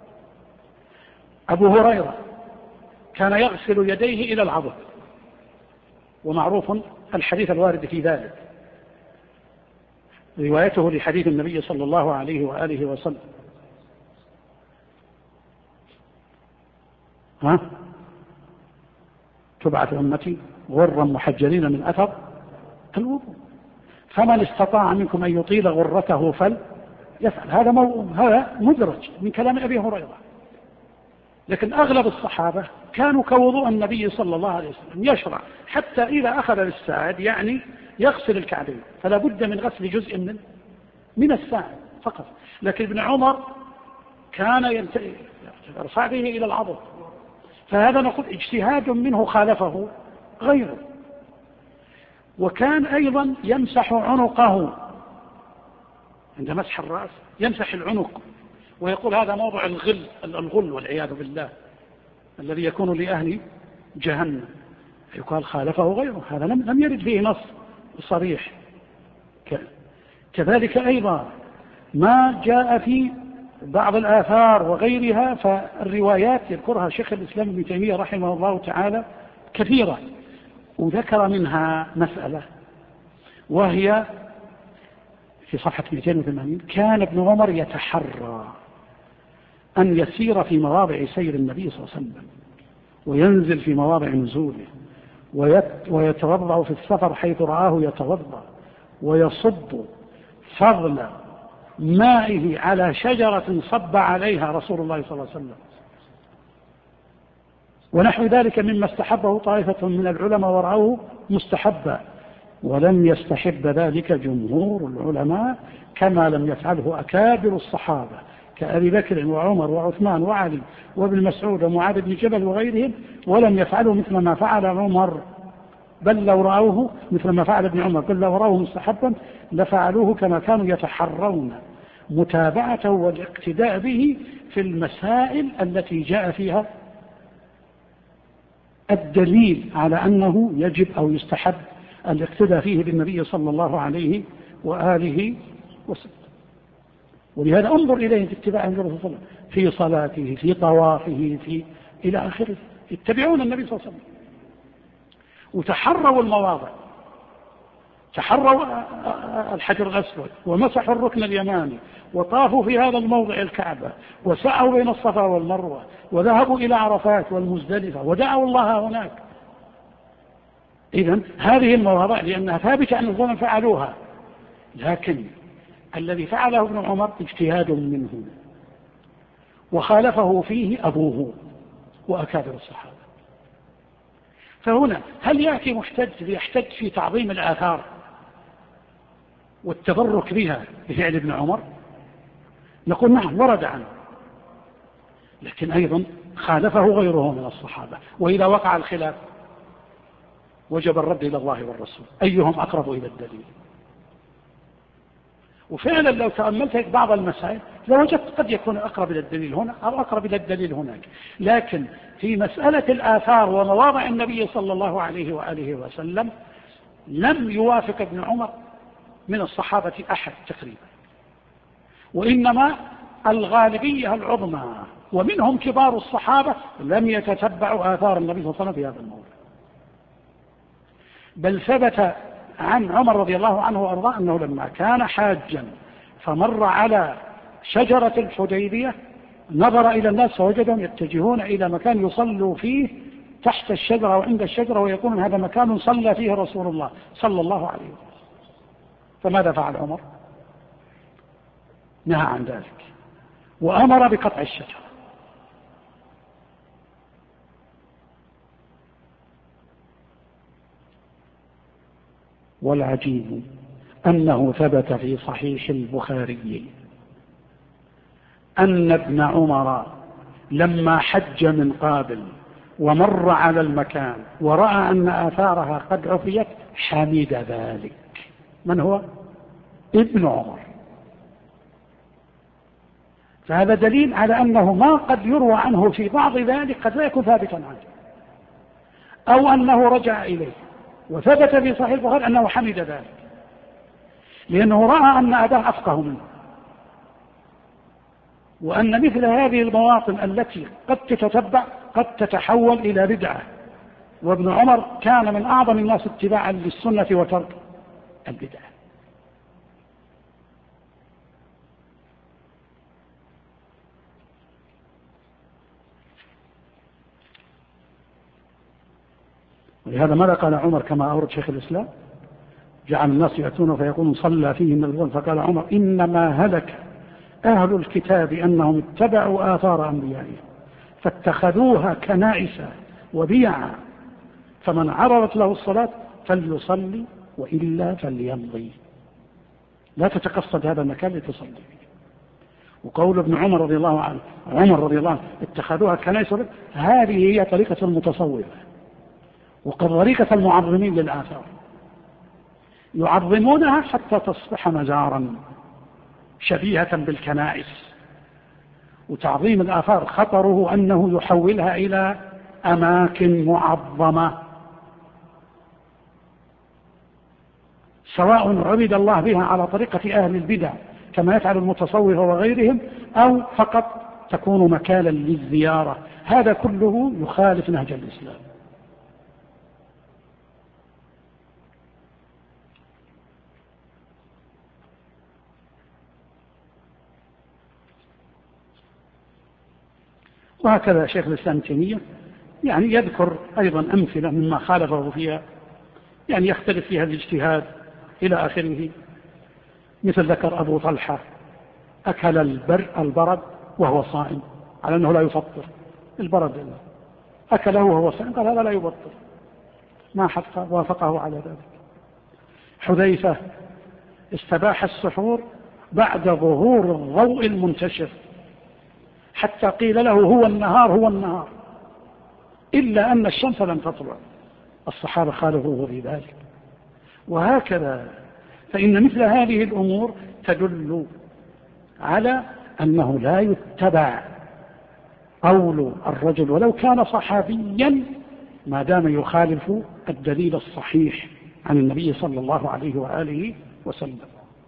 أبو هريرة كان يغسل يديه إلى العضد، ومعروف الحديث الوارد في ذلك، روايته لحديث النبي صلى الله عليه وآله وسلم. تبعث أمتي غرا محجلين من أثر الوضوء، فمن استطاع منكم أن يطيل غرته فليفعل. هذا مدرج من كلام أبي هريرة. لكن أغلب الصحابة كانوا كوضوء النبي صلى الله عليه وسلم، يشرع حتى إذا أخذ بالساعد يعني يغسل الكعبين، فلا بد من غسل جزء من الساعد فقط. لكن ابن عمر كان يرفع به إلى العضد، فهذا نقول اجتهاد منه خالفه غيره. وكان أيضا يمسح عنقه عند مسح الرأس، يمسح العنق ويقول هذا موضع الغل والعياذ بالله الذي يكون لأهل جهنم، يقال خالفه غيره. هذا لم يرد فيه نص صريح. كذلك أيضا ما جاء في بعض الآثار وغيرها، فالروايات يذكرها شيخ الإسلام ابن تيمية رحمه الله تعالى كثيرة، وذكر منها مسألة وهي في صفحة 280: كان ابن عمر يتحرى أن يسير في مواضع سير النبي صلى الله عليه وسلم، وينزل في مواضع نزوله، ويتوضأ في السفر حيث رآه يتوضأ، ويصب فضل مائه على شجرة صب عليها رسول الله صلى الله عليه وسلم، ونحو ذلك مما استحبه طائفة من العلماء ورأوه مستحبا، ولم يستحب ذلك جمهور العلماء كما لم يفعله أكابر الصحابة كأبي بكر وعمر وعثمان وعلي وابن مسعود ومعاذ بن جبل وغيرهم، ولم يفعلوا مثل ما فعل عمر، بل لو رأوه مثل ما فعل ابن عمر، بل لو رأوه مستحبا لفعلوه كما كانوا يتحرون متابعته والاقتداء به في المسائل التي جاء فيها الدليل على أنه يجب أو يستحب الاقتداء فيه بالنبي صلى الله عليه وآله وسلم. ولهذا انظر إليه في اتباع النبي صلى الله عليه وسلم في صلاته، في طوافه، في إلى آخره، يتبعون النبي صلى الله عليه وسلم. وتحروا المواضع، تحروا الحجر الأسود، ومسحوا الركن اليماني، وطافوا في هذا الموضع الكعبة، وسعوا بين الصفا والمروة، وذهبوا إلى عرفات والمزدلفة، ودعوا الله هناك. إذن هذه المواضع لأنها ثابتة أن الظلم فعلوها، لكن الذي فعله ابن عمر اجتهاد منه، وخالفه فيه أبوه وأكابر الصحابة. فهنا هل يأتي يحتج في تعظيم الآثار والتبرك بها بفعل ابن عمر؟ نقول نعم ورد عنه، لكن أيضا خالفه غيره من الصحابة. وإذا وقع الخلاف وجب الرد إلى الله والرسول، أيهم أقرب إلى الدليل. وفعلا لو تأملت بعض المسائل لوجدت قد يكون أقرب إلى الدليل هنا أو أقرب إلى الدليل هناك، لكن في مسألة الآثار ومواضع النبي صلى الله عليه وآله وسلم لم يوافق ابن عمر من الصحابة أحد تقريبا، وإنما الغالبية العظمى ومنهم كبار الصحابة لم يتتبعوا آثار النبي صلى الله عليه وسلم في هذا الموضوع. بل ثبت عن عمر رضي الله عنه وأرضاه أنه لما كان حاجا فمر على شجرة الحديبية نظر إلى الناس فوجدهم يتجهون إلى مكان يصلوا فيه تحت الشجرة وعند الشجرة، ويكون هذا مكان صلى فيه رسول الله صلى الله عليه وسلم. فماذا فعل عمر؟ نهى عن ذلك وأمر بقطع الشجرة. والعجيب أنه ثبت في صحيح البخاري أن ابن عمر لما حج من قابل ومر على المكان ورأى أن آثارها قد عفيت حمد ذلك. من هو؟ ابن عمر. فهذا دليل على أنه ما قد يروى عنه في بعض ذلك قد لا يكون ثابتا عنه، أو أنه رجع إليه. وثبت في صحيح البخاري أنه حمد ذلك، لأنه رأى أن أباه أفقه منه، وأن مثل هذه المواطن التي قد تتتبع قد تتحول إلى بدعة. وابن عمر كان من أعظم الناس اتباعا للسنة وترك البدعة. ولهذا ماذا قال عمر كما أورد شيخ الإسلام؟ جعل الناس يأتون فيقولون صلى فيهم الأول، فقال عمر إنما هلك أهل الكتاب أنهم اتبعوا آثار أنبيائهم فاتخذوها كنائس وبيعا، فمن عرضت له الصلاة فليصلي وإلا فليمضي. لا تتقصد هذا المكان لتصلي فيه. وقول ابن عمر رضي الله عنه اتخذوها كنائس، هذه هي طريقة المتصوفة وطريقة المعظمين للآثار، يعظمونها حتى تصبح مزارا شبيهة بالكنائس. وتعظيم الآثار خطره أنه يحولها إلى أماكن معظمة، سواء عبد الله بها على طريقة أهل البدع كما يفعل المتصوفة وغيرهم، أو فقط تكون مكانا للزيارة. هذا كله يخالف نهج الإسلام. وهكذا شيخ الإسلام تيمية يعني يذكر أيضا أمثلة مما خالفه فيها، يعني يختلف فيها الاجتهاد إلى آخره. مثل ذكر أبو طلحة أكل البرد وهو صائم، على أنه لا يفطر. البرد أكله وهو صائم، قال هذا لا يفطر، ما حتى وافقه على ذلك. حذيفة استباح السحور بعد ظهور الضوء المنتشر، حتى قيل له هو النهار إلا أن الشمس لم تطلع. الصحابة خالفوه في ذلك. وهكذا فإن مثل هذه الأمور تدل على أنه لا يتبع قول الرجل ولو كان صحابيا ما دام يخالف الدليل الصحيح عن النبي صلى الله عليه وآله وسلم،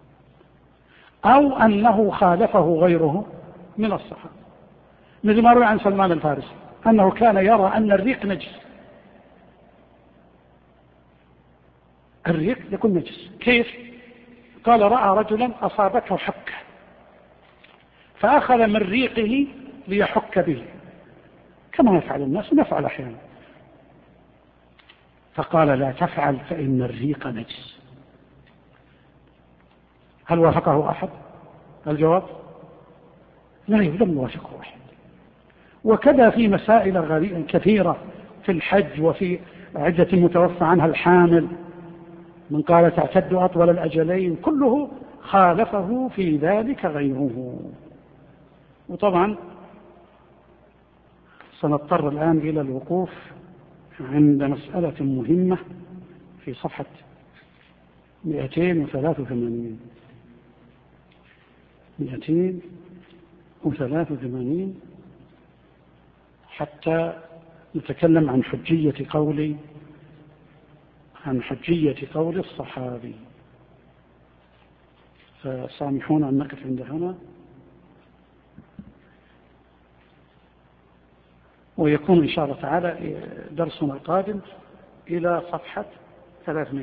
أو أنه خالفه غيره من الصحابة. مثل ما روي عن سلمان الفارسي أنه كان يرى أن الريق نجس. الريق يكون نجس كيف؟ قال رأى رجلا أصابته حكة فأخذ من ريقه ليحك به كما يفعل الناس ونفعل أحيانا، فقال لا تفعل فإن الريق نجس. هل وافقه أحد؟ الجواب لا، لم يوافقه أحد. وكذا في مسائل كثيرة في الحج وفي عدة متوفى عنها الحامل، من قال تعتد أطول الأجلين، كله خالفه في ذلك غيره. وطبعا سنضطر الآن إلى الوقوف عند مسألة مهمة في صفحة 283 حتى نتكلم عن حجية قول الصحابي. فسامحونا أن نقف عند هنا، ويكون إن شاء الله تعالى درسنا القادم إلى صفحة 300.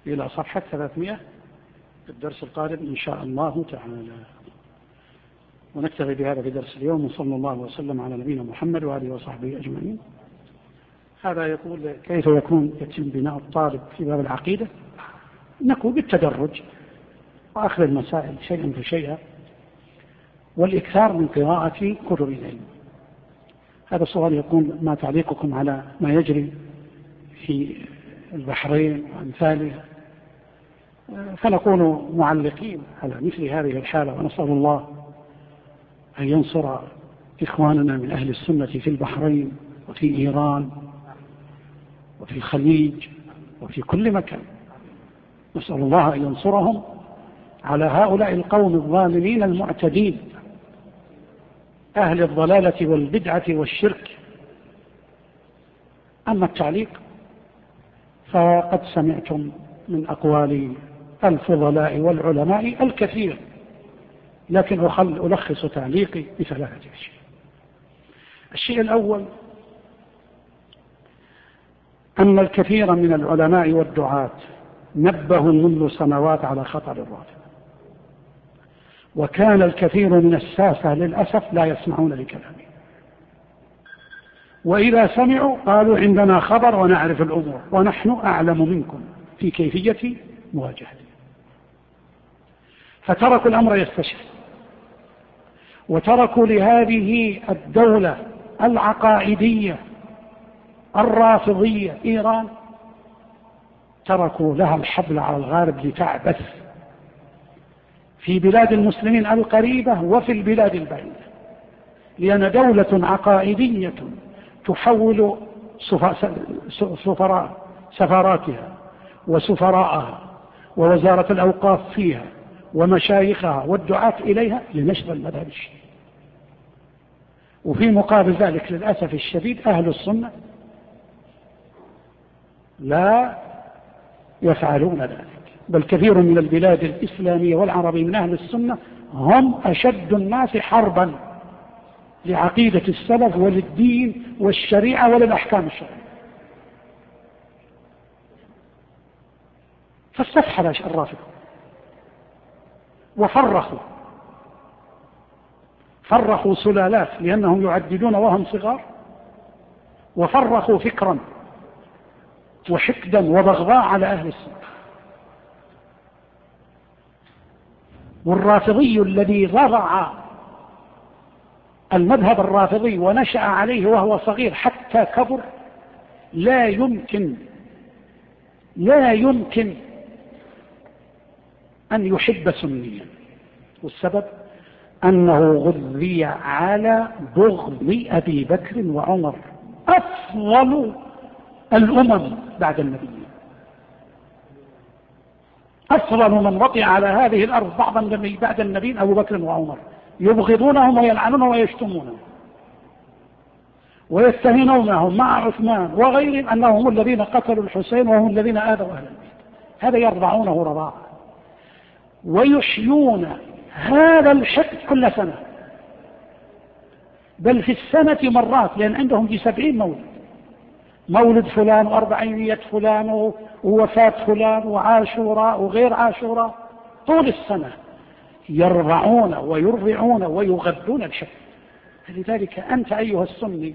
إلى صفحة 300 في الدرس القادم إن شاء الله تعالى. ونكتفي بهذا في درس اليوم، وصلى الله وسلم على نبينا محمد وآله وصحبه أجمعين. هذا يقول كيف يتم بناء الطالب في باب العقيدة؟ نقول بالتدرج وأخذ المسائل شيئا فشيئا، والإكثار من قراءة كتب العلم. هذا السؤال يقول: ما تعليقكم على ما يجري في البحرين وأمثالها؟ فنكون معلقين على مثل هذه الحالة، ونسأل الله أن ينصر إخواننا من أهل السنة في البحرين وفي إيران وفي الخليج وفي كل مكان. نسأل الله أن ينصرهم على هؤلاء القوم الظالمين المعتدين، أهل الضلالة والبدعة والشرك. أما التعليق فقد سمعتم من أقوال الفضلاء والعلماء الكثير، لكن ألخص تعليقي بثلاثة أشياء. الشيء الأول: أن الكثير من العلماء والدعاة نبهوا منذ سنوات على خطر الرافضة، وكان الكثير من الساسة للأسف لا يسمعون لكلامه، وإذا سمعوا قالوا: عندنا خبر ونعرف الأمور ونحن أعلم منكم في كيفية مواجهته. فتركوا الأمر يستشري، وتركوا لهذه الدولة العقائدية الرافضية إيران، تركوا لها الحبل على الغارب لتعبث في بلاد المسلمين القريبة وفي البلاد البعيدة، لأن دولة عقائدية تحول سفاراتها وسفراءها ووزارة الأوقاف فيها ومشايخها والدعاة إليها لنشر المذهب الشيعي. وفي مقابل ذلك للأسف الشديد أهل السنة لا يفعلون ذلك، بل كثير من البلاد الإسلامية والعربية من أهل السنة هم أشد الناس حربا لعقيدة السلف وللدين والشريعة وللأحكام الشرعية. فاستفحل الرافضة وفرخوا سلالات لأنهم يعددون وهم صغار، وفرخوا فكرا وحقدا وبغضاء على أهل السنة. والرافضي الذي رضع المذهب الرافضي ونشأ عليه وهو صغير حتى كبر لا يمكن أن يحب سنيا، والسبب أنه غذي على بغض أبي بكر وعمر أفضل الأمم بعد النبي، أفضل من وطئ على هذه الأرض بعد النبي أبو بكر وعمر، يبغضونهم ويلعنونهم ويشتمونهم ويستهينونهم مع عثمان وغيرهم أنهم الذين قتلوا الحسين وهم الذين آذوا أهل البيت. هذا يرضعونه رضاعا، ويحيون هذا الحقد كل سنة، بل في السنة مرات، لأن عندهم في 70 مولد فلان وأربعينية فلان ووفاة فلان وعاشوراء وغير عاشوراء، طول السنة يرضعون ويرضعون ويغذون الحقد. لذلك أنت أيها السني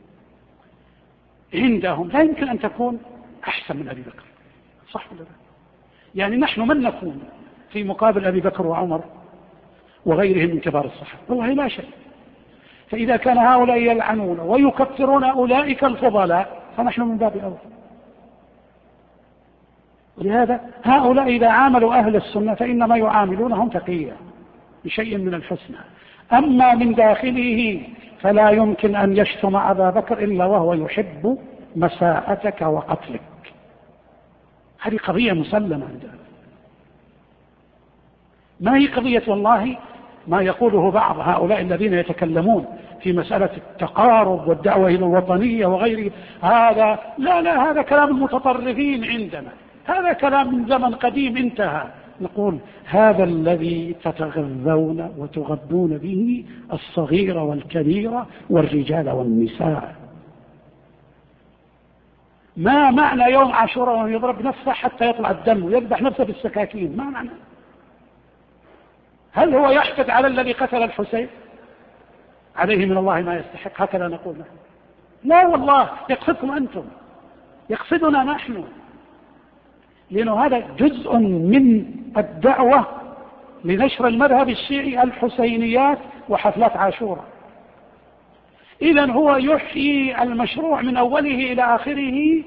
عندهم لا يمكن أن تكون أحسن من أبي بكر، صح ولا لا؟ يعني نحن من نكون في مقابل أبي بكر وعمر وغيرهم من كبار الصحابة؟ والله لا شيء. فإذا كان هؤلاء يلعنون ويكفرون أولئك الفضلاء فنحن من باب أول. ولهذا هؤلاء إذا عاملوا أهل السنة فإنما يعاملونهم تقية بشيء من الحسنى، أما من داخله فلا يمكن أن يشتم أبا بكر إلا وهو يحب مساءتك وقتلك. هذه قضية مسلمة عندنا، ما هي قضية والله ما يقوله بعض هؤلاء الذين يتكلمون في مسألة التقارب والدعوة إلى الوطنية وغيره. هذا لا هذا كلام المتطرفين عندنا، هذا كلام من زمن قديم انتهى. نقول هذا الذي تتغذون وتغذون به الصغير والكبير والرجال والنساء. ما معنى يوم عاشوراء ويضرب نفسه حتى يطلع الدم ويذبح نفسه بالسكاكين؟ ما معنى؟ هل هو يحقد على الذي قتل الحسين؟ عليه من الله ما يستحق، هكذا نقول نحن. لا والله، يقصدكم أنتم، يقصدنا نحن، لأنه هذا جزء من الدعوة لنشر المذهب الشيعي، الحسينيات وحفلات عاشوراء. إذن هو يحيي المشروع من أوله إلى آخره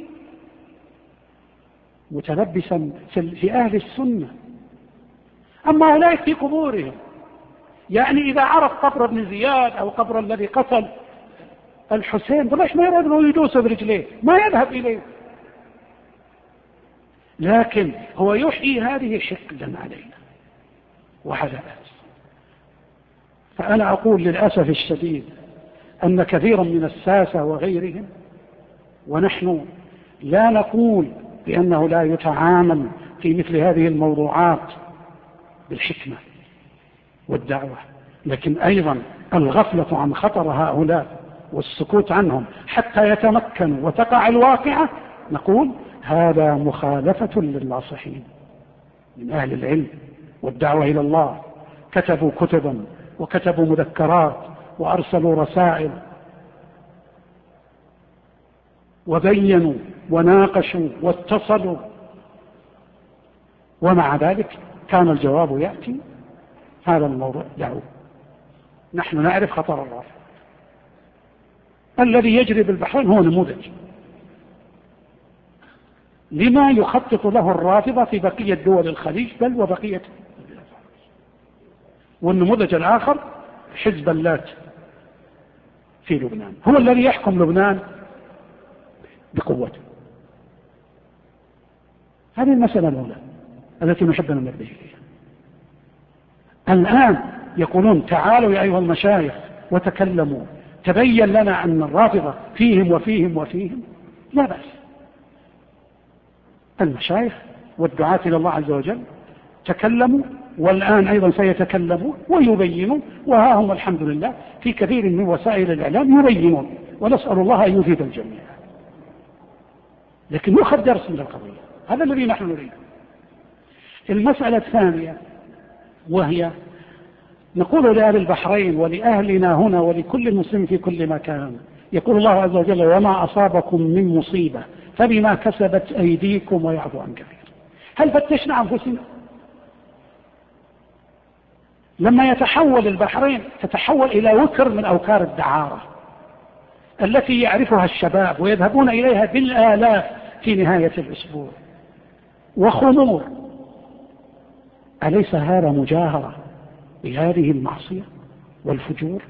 متلبسا في أهل السنة. أما أولئك في قبورهم، يعني إذا عرف قبر ابن زياد أو قبر الذي قتل الحسين ليش ما يريد أنه يدوس برجليه؟ ما يذهب إليه، لكن هو يحيي هذه حقدا علينا وهذا بأس. فأنا أقول للأسف الشديد أن كثيرا من الساسة وغيرهم، ونحن لا نقول بأنه لا يتعامل في مثل هذه الموضوعات بالحكمة والدعوة، لكن أيضا الغفلة عن خطر هؤلاء والسكوت عنهم حتى يتمكنوا وتقع الواقعة، نقول هذا مخالفة للناصحين من أهل العلم والدعوة إلى الله. كتبوا كتبا وكتبوا مذكرات وأرسلوا رسائل وبينوا وناقشوا واتصلوا، ومع ذلك كان الجواب يأتي هذا الموضوع دعوه. نحن نعرف خطر الرافضة. الذي يجري بالبحرين هو نموذج لما يخطط له الرافضة في بقية دول الخليج بل وبقية. والنموذج الآخر حزب اللات في لبنان، هو الذي يحكم لبنان بقوته. هذه المسألة الأولى التي نحب أن ننبه إليها. الآن يقولون تعالوا يا أيها المشايخ وتكلموا، تبين لنا أن الرافضة فيهم وفيهم وفيهم. لا بأس، المشايخ والدعاة إلى الله عز وجل تكلموا، والآن أيضا سيتكلمون ويبينون، وها هم الحمد لله في كثير من وسائل الإعلام يبينون، ونسأل الله أن يفيد الجميع. لكن يؤخذ درس من القضية، هذا الذي نحن نريده. المسألة الثانية وهي نقول لأهل البحرين ولأهلنا هنا ولكل مسلم في كل مكان، يقول الله عز وجل وما أصابكم من مصيبة فبما كسبت أيديكم ويعفو عن كثير. هل فتشنا أنفسنا؟ لما يتحول البحرين تتحول إلى وكر من أوكار الدعارة التي يعرفها الشباب ويذهبون إليها بالآلاف في نهاية الأسبوع، وخمور، أليس هذا مجاهرة بهذه المعصية والفجور؟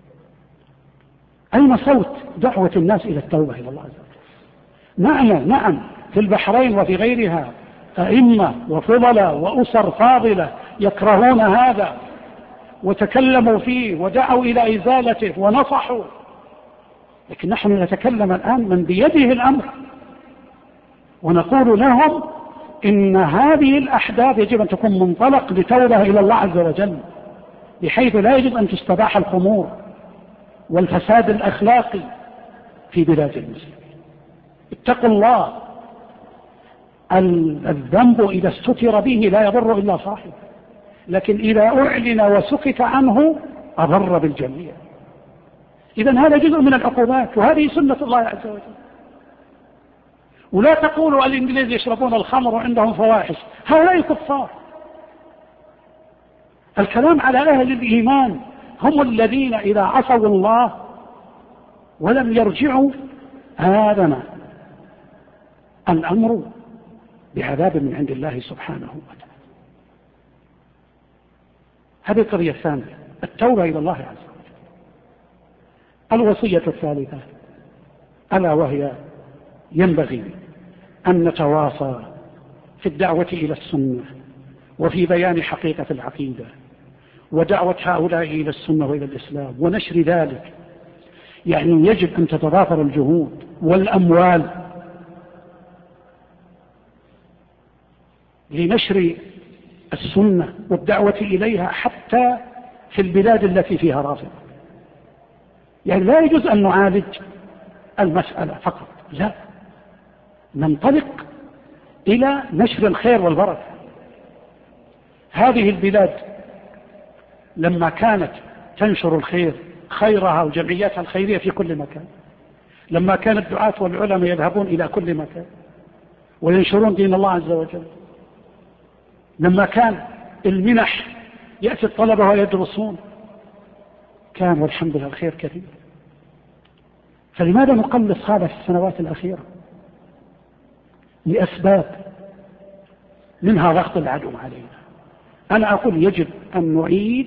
أين صوت دعوة الناس إلى التوبة إلى الله عز وجل؟ نعم في البحرين وفي غيرها أئمة وفضلاء وأسر فاضلة يكرهون هذا وتكلموا فيه ودعوا إلى إزالته ونصحوا، لكن نحن نتكلم الآن من بيده الأمر ونقول لهم إن هذه الأحداث يجب أن تكون منطلق لتوبة إلى الله عز وجل، بحيث لا يجب أن تستباح الخمور والفساد الأخلاقي في بلاد المسلمين. اتقوا الله، الذنب إذا استتر به لا يضر إلا صاحبه، لكن إذا أعلن وسكت عنه أضر بالجميع. إذن هذا جزء من العقوبات، وهذه سنة الله عز وجل. ولا تقولوا الإنجليز يشربون الخمر وعندهم فواحش، هؤلاء كفار. الكلام على أهل الإيمان، هم الذين إذا عصوا الله ولم يرجعوا آذن الأمر بعذاب من عند الله سبحانه وتعالى. هذه القضية الثانية، التوبة إلى الله عز وجل. الوصية الثالثة ألا وهي ينبغي أن نتواصى في الدعوة إلى السنة وفي بيان حقيقة العقيدة ودعوة هؤلاء إلى السنة وإلى الإسلام ونشر ذلك. يعني يجب أن تتضافر الجهود والأموال لنشر السنة والدعوة إليها حتى في البلاد التي فيها رافضة. يعني لا يجوز أن نعالج المسألة فقط، لا، ننطلق إلى نشر الخير والبركة. هذه البلاد لما كانت تنشر الخير خيرها وجمعياتها الخيرية في كل مكان، لما كان الدعاة والعلماء يذهبون إلى كل مكان وينشرون دين الله عز وجل، لما كان المنح يأتي الطلبة ويدرسون، كان والحمد لله الخير كثير. فلماذا نقلص هذا في السنوات الأخيرة؟ لأسباب، منها ضغط العدو علينا. أنا أقول يجب أن نعيد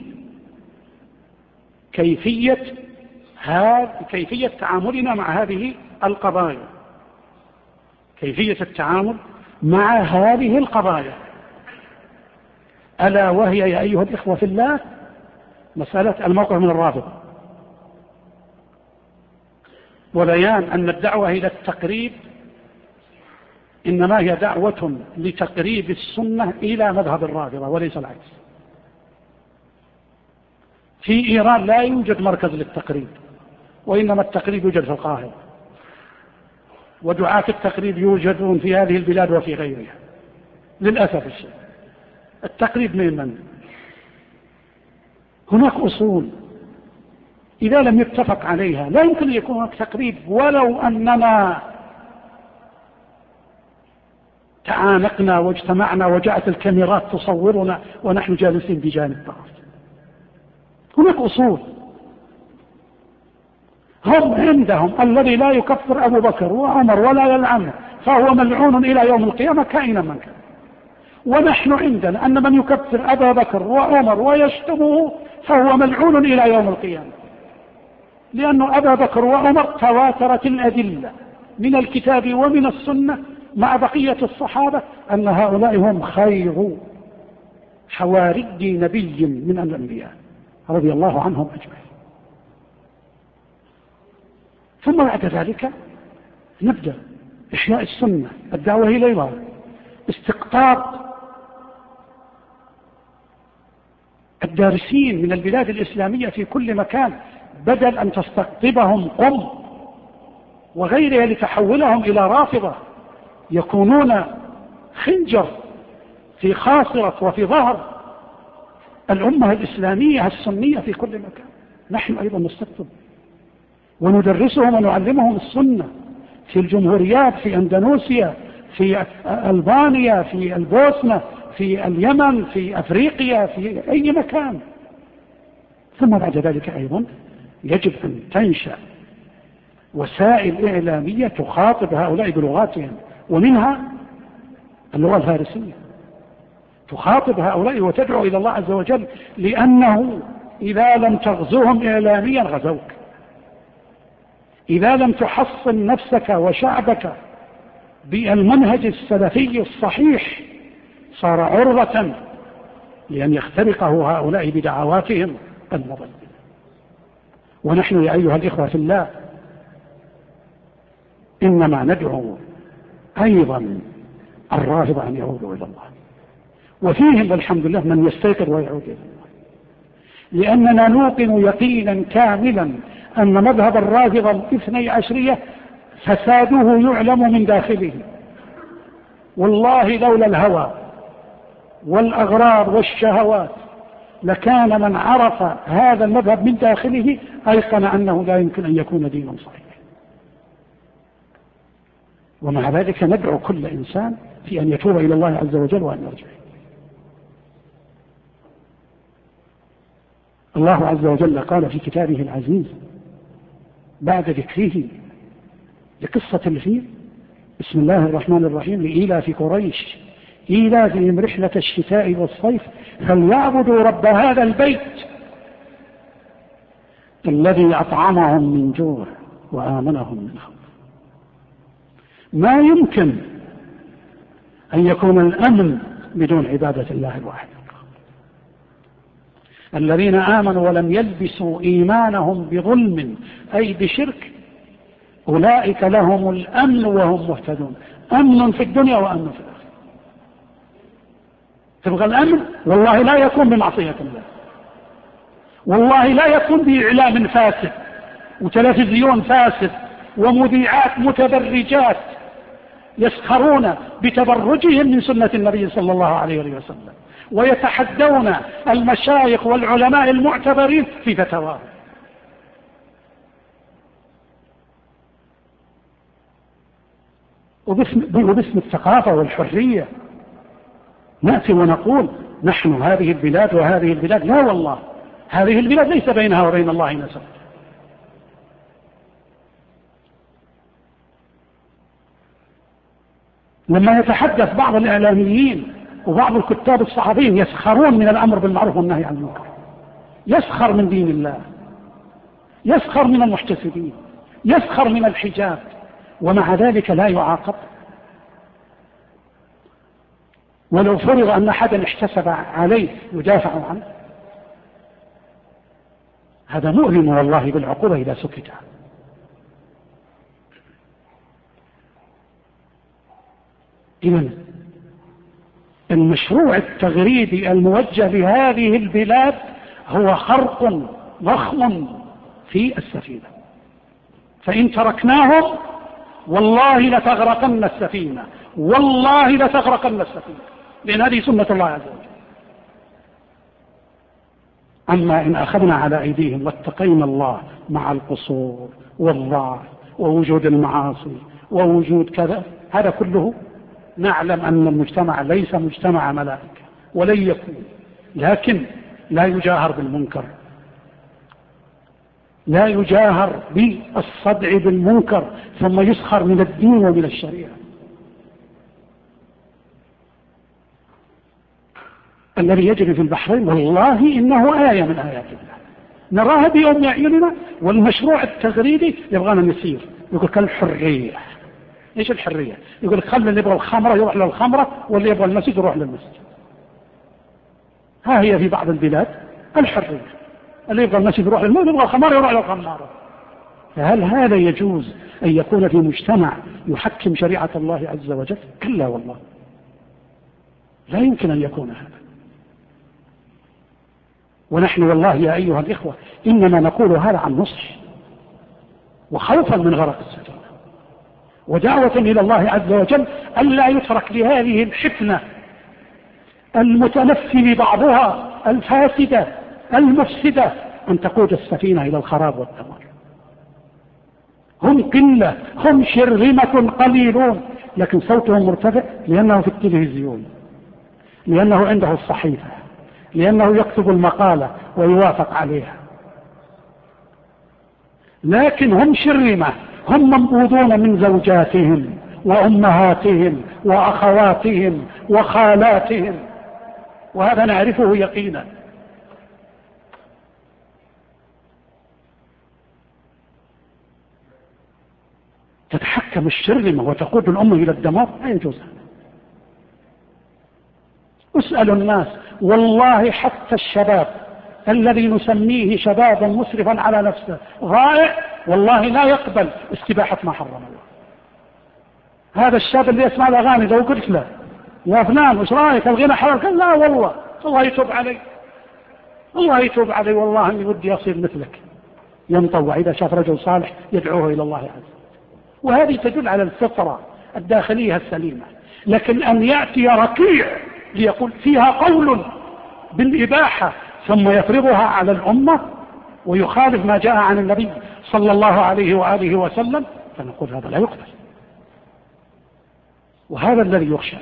كيفية تعاملنا مع هذه القضايا، كيفية التعامل مع هذه القضايا، ألا وهي يا أيها الإخوة في الله مسألة الموقف من الرافضة، وبيان أن الدعوة إلى التقريب إنما هي دعوة لتقريب السنة إلى مذهب الرافضة وليس العكس. في إيران لا يوجد مركز للتقريب، وإنما التقريب يوجد في القاهرة، ودعاة التقريب يوجدون في هذه البلاد وفي غيرها للأسف الشديد. التقريب من؟ هناك أصول إذا لم يتفق عليها لا يمكن أن يكون هناك تقريب، ولو أننا تعانقنا واجتمعنا وجاءت الكاميرات تصورنا ونحن جالسين بجانب بعض. هناك أصول هم عندهم الذي لا يكفر أبو بكر وعمر ولا يلعنه فهو ملعون إلى يوم القيامة كائنا من كان، ونحن عندنا أن من يكفر أبا بكر وعمر ويشتمه فهو ملعون إلى يوم القيامة، لأن أبا بكر وعمر تواترت الأدلة من الكتاب ومن السنة مع بقية الصحابة أن هؤلاء هم خير حواري نبي من الأنبياء رضي الله عنهم أجمعين. ثم بعد ذلك نبدأ إحياء السنة، الدعوة إليها، استقطاب الدارسين من البلاد الإسلامية في كل مكان بدل أن تستقطبهم قم وغيرها لتحولهم إلى رافضة يكونون خنجر في خاصرة وفي ظهر الأمة الإسلامية السنية في كل مكان. نحن أيضا نستقطب وندرسهم ونعلمهم السنة في الجمهوريات، في أندونيسيا، في ألبانيا، في البوسنة، في اليمن، في أفريقيا، في أي مكان. ثم بعد ذلك أيضا يجب أن تنشأ وسائل إعلامية تخاطب هؤلاء بلغاتهم، ومنها اللغة الفارسية، تخاطب هؤلاء وتدعو إلى الله عز وجل، لأنه إذا لم تغزوهم إعلاميا غزوك، إذا لم تحصن نفسك وشعبك بالمنهج السلفي الصحيح صار عرضة لأن يخترقه هؤلاء بدعواتهم المضلة. ونحن يا أيها الإخوة في الله إنما ندعو أيضا الرافضة أن يعودوا إلى الله، وفيهم والحمد لله من يستيقظ ويعود إلى الله، لأننا نوقن يقينا كاملا أن مذهب الرافضة الاثني عشرية فساده يعلم من داخله. والله لولا الهوى والأغراض والشهوات لكان من عرف هذا المذهب من داخله أيقن أنه لا يمكن أن يكون دينا صحيحا. ومع ذلك ندعو كل إنسان في أن يتوب إلى الله عز وجل وأن يرجع. الله عز وجل قال في كتابه العزيز بعد ذكره لقصة الفيل: بسم الله الرحمن الرحيم، لإيلاف قريش إيلافهم رحلة الشتاء والصيف فليعبدوا رب هذا البيت الذي أطعمهم من جوع وآمنهم من خوف. ما يمكن أن يكون الأمن بدون عبادة الله الواحد. الذين آمنوا ولم يلبسوا إيمانهم بظلم أي بشرك أولئك لهم الأمن وهم مهتدون. أمن في الدنيا وأمن في الآخرة. تبغى الأمن؟ والله لا يكون بمعصية الله، والله لا يكون بإعلام فاسد وتلفزيون فاسد ومذيعات متبرجات يسخرون بتبرجهم من سنة النبي صلى الله عليه وسلم، ويتحدون المشايخ والعلماء المعتبرين في فتاواهم. وباسم الثقافة والحرية نأتي ونقول نحن هذه البلاد وهذه البلاد. لا والله، هذه البلاد ليس بينها وبين الله نسب. لما يتحدث بعض الإعلاميين وبعض الكتاب الصحفيين يسخرون من الأمر بالمعروف والنهي عن المنكر، يسخر من دين الله، يسخر من المحتسبين، يسخر من الحجاب، ومع ذلك لا يعاقب. ولو فرض أن أحدا احتسب عليه يدافع عنه، هذا مؤلم والله بالعقوبة إذا سكت. إذن المشروع التغريبي الموجه لهذه البلاد هو خرق ضخم في السفينة، فإن تركناهم والله لتغرقن السفينة، والله لتغرقن السفينة، لأن هذه سنة الله عز وجل. أما إن أخذنا على أيديهم واتقينا الله مع القصور والضعف ووجود المعاصي ووجود كذا، هذا كله نعلم أن المجتمع ليس مجتمع ملائكة ولن يكون، لكن لا يجاهر بالمنكر، لا يجاهر بالصدع بالمنكر ثم يسخر من الدين ومن الشريعة. الذي يجري في البحرين والله إنه آية من آيات الله نراها بيوم أعيننا. والمشروع التغريبي يبغانا نسير، يقول كالحرية. ايش الحرية؟ يقول خلي اللي يبغى الخمرة يروح للخمرة، واللي يبغى المسجد يروح للمسجد. ها هي في بعض البلاد الحرية، اللي يبغى المسجد يروح للمسجد، يبغى الخمرة يروح للخمارة. فهل هذا يجوز أن يكون في مجتمع يحكم شريعة الله عز وجل؟ كلا والله، لا يمكن أن يكون هذا. ونحن والله يا أيها الإخوة إنما نقول هذا عن نصح وخوفا من غرق السفينة، ودعوة إلى الله عز وجل ألا يترك لهذه الحفنة المتنفل بعضها الفاسدة المفسدة أن تقود السفينة إلى الخراب والدمار. هم قلة، هم شرذمة قليلون، لكن صوتهم مرتفع لأنه في التلفزيون، لأنه عنده الصحيفة، لأنه يكتب المقالة ويوافق عليها. لكن هم شرذمة، هم منبوذون من زوجاتهم وأمهاتهم وأخواتهم وخالاتهم، وهذا نعرفه يقينا. تتحكم الشرذمة وتقود الأمة إلى الدمار، لا يجوز. اسألوا الناس والله، حتى الشباب الذي نسميه شبابا مسرفا على نفسه غائع، والله لا يقبل استباحة ما حرم الله. هذا الشاب اللي يسمع الأغاني لو قلت له يا فلان وش رايك الغنى حلال، قال لا والله الله يتوب علي، الله يتوب علي، والله اني ودي اصير مثلك. ينطوع اذا شاف رجل صالح يدعوه الى الله عز وجل. وهذه تدل على الفطرة الداخلية السليمة. لكن ان يأتي ركيع ليقول فيها قول بالإباحة ثم يفرضها على الأمة ويخالف ما جاء عن النبي صلى الله عليه وآله وسلم، فنقول هذا لا يقبل، وهذا الذي يخشى.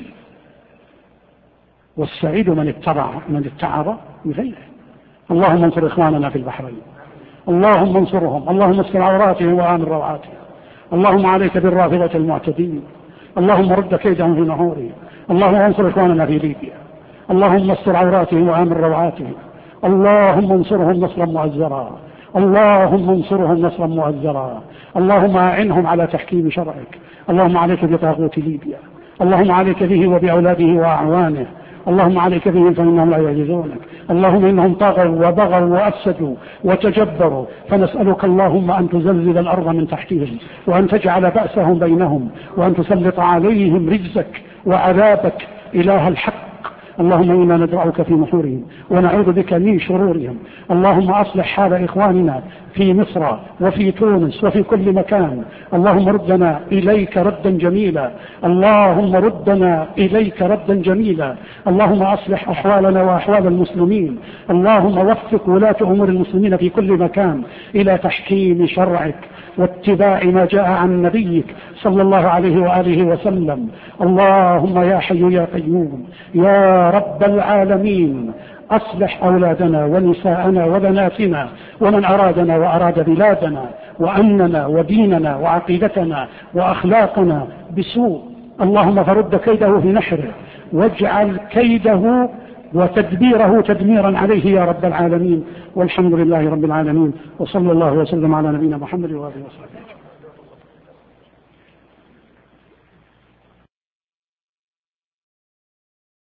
والسعيد من اتعظ بغيره. اللهم انصر إخواننا في البحرين، اللهم انصرهم، اللهم استر عوراتهم وآمن روعاتهم، اللهم عليك بالرافضة المعتدين، اللهم رد كيدهم في نهورهم، اللهم انصر إخواننا في ليبيا، اللهم استر عوراتهم وآمن روعاتهم، اللهم انصرهم نصرا مؤزرا، اللهم انصرهم نصرا مؤزرا، اللهم أعنهم على تحكيم شرعك، اللهم عليك بطاغوت ليبيا، اللهم عليك به وبأولاده وأعوانه، اللهم عليك بهم فإنهم لا يعجزونك، اللهم إنهم طغوا وبغوا وأفسدوا وتجبروا، فنسألك اللهم أن تزلزل الأرض من تحتهم، وأن تجعل بأسهم بينهم، وأن تسلط عليهم رجزك وعذابك إله الحق اللهم إنا ندعوك في نحورهم ونعوذ بك من شرورهم. اللهم أصلح حال إخواننا في مصر وفي تونس وفي كل مكان. اللهم ردنا إليك ردا جميلا، اللهم ردنا إليك ردا جميلا. اللهم أصلح أحوالنا وأحوال المسلمين. اللهم وفق ولاة أمور المسلمين في كل مكان إلى تحكيم شرعك واتباع ما جاء عن نبيك صلى الله عليه وآله وسلم. اللهم يا حي يا قيوم يا رب العالمين، أصلح أولادنا ونساءنا وبناتنا ومن أرادنا وأراد بلادنا وأمننا وديننا وعقيدتنا وأخلاقنا بسوء. اللهم فرد كيده في نحره واجعل كيده وتدبيره تدميرا عليه يا رب العالمين. والحمد لله رب العالمين، وصلى الله وسلم على نبينا محمد وآله وصحبه.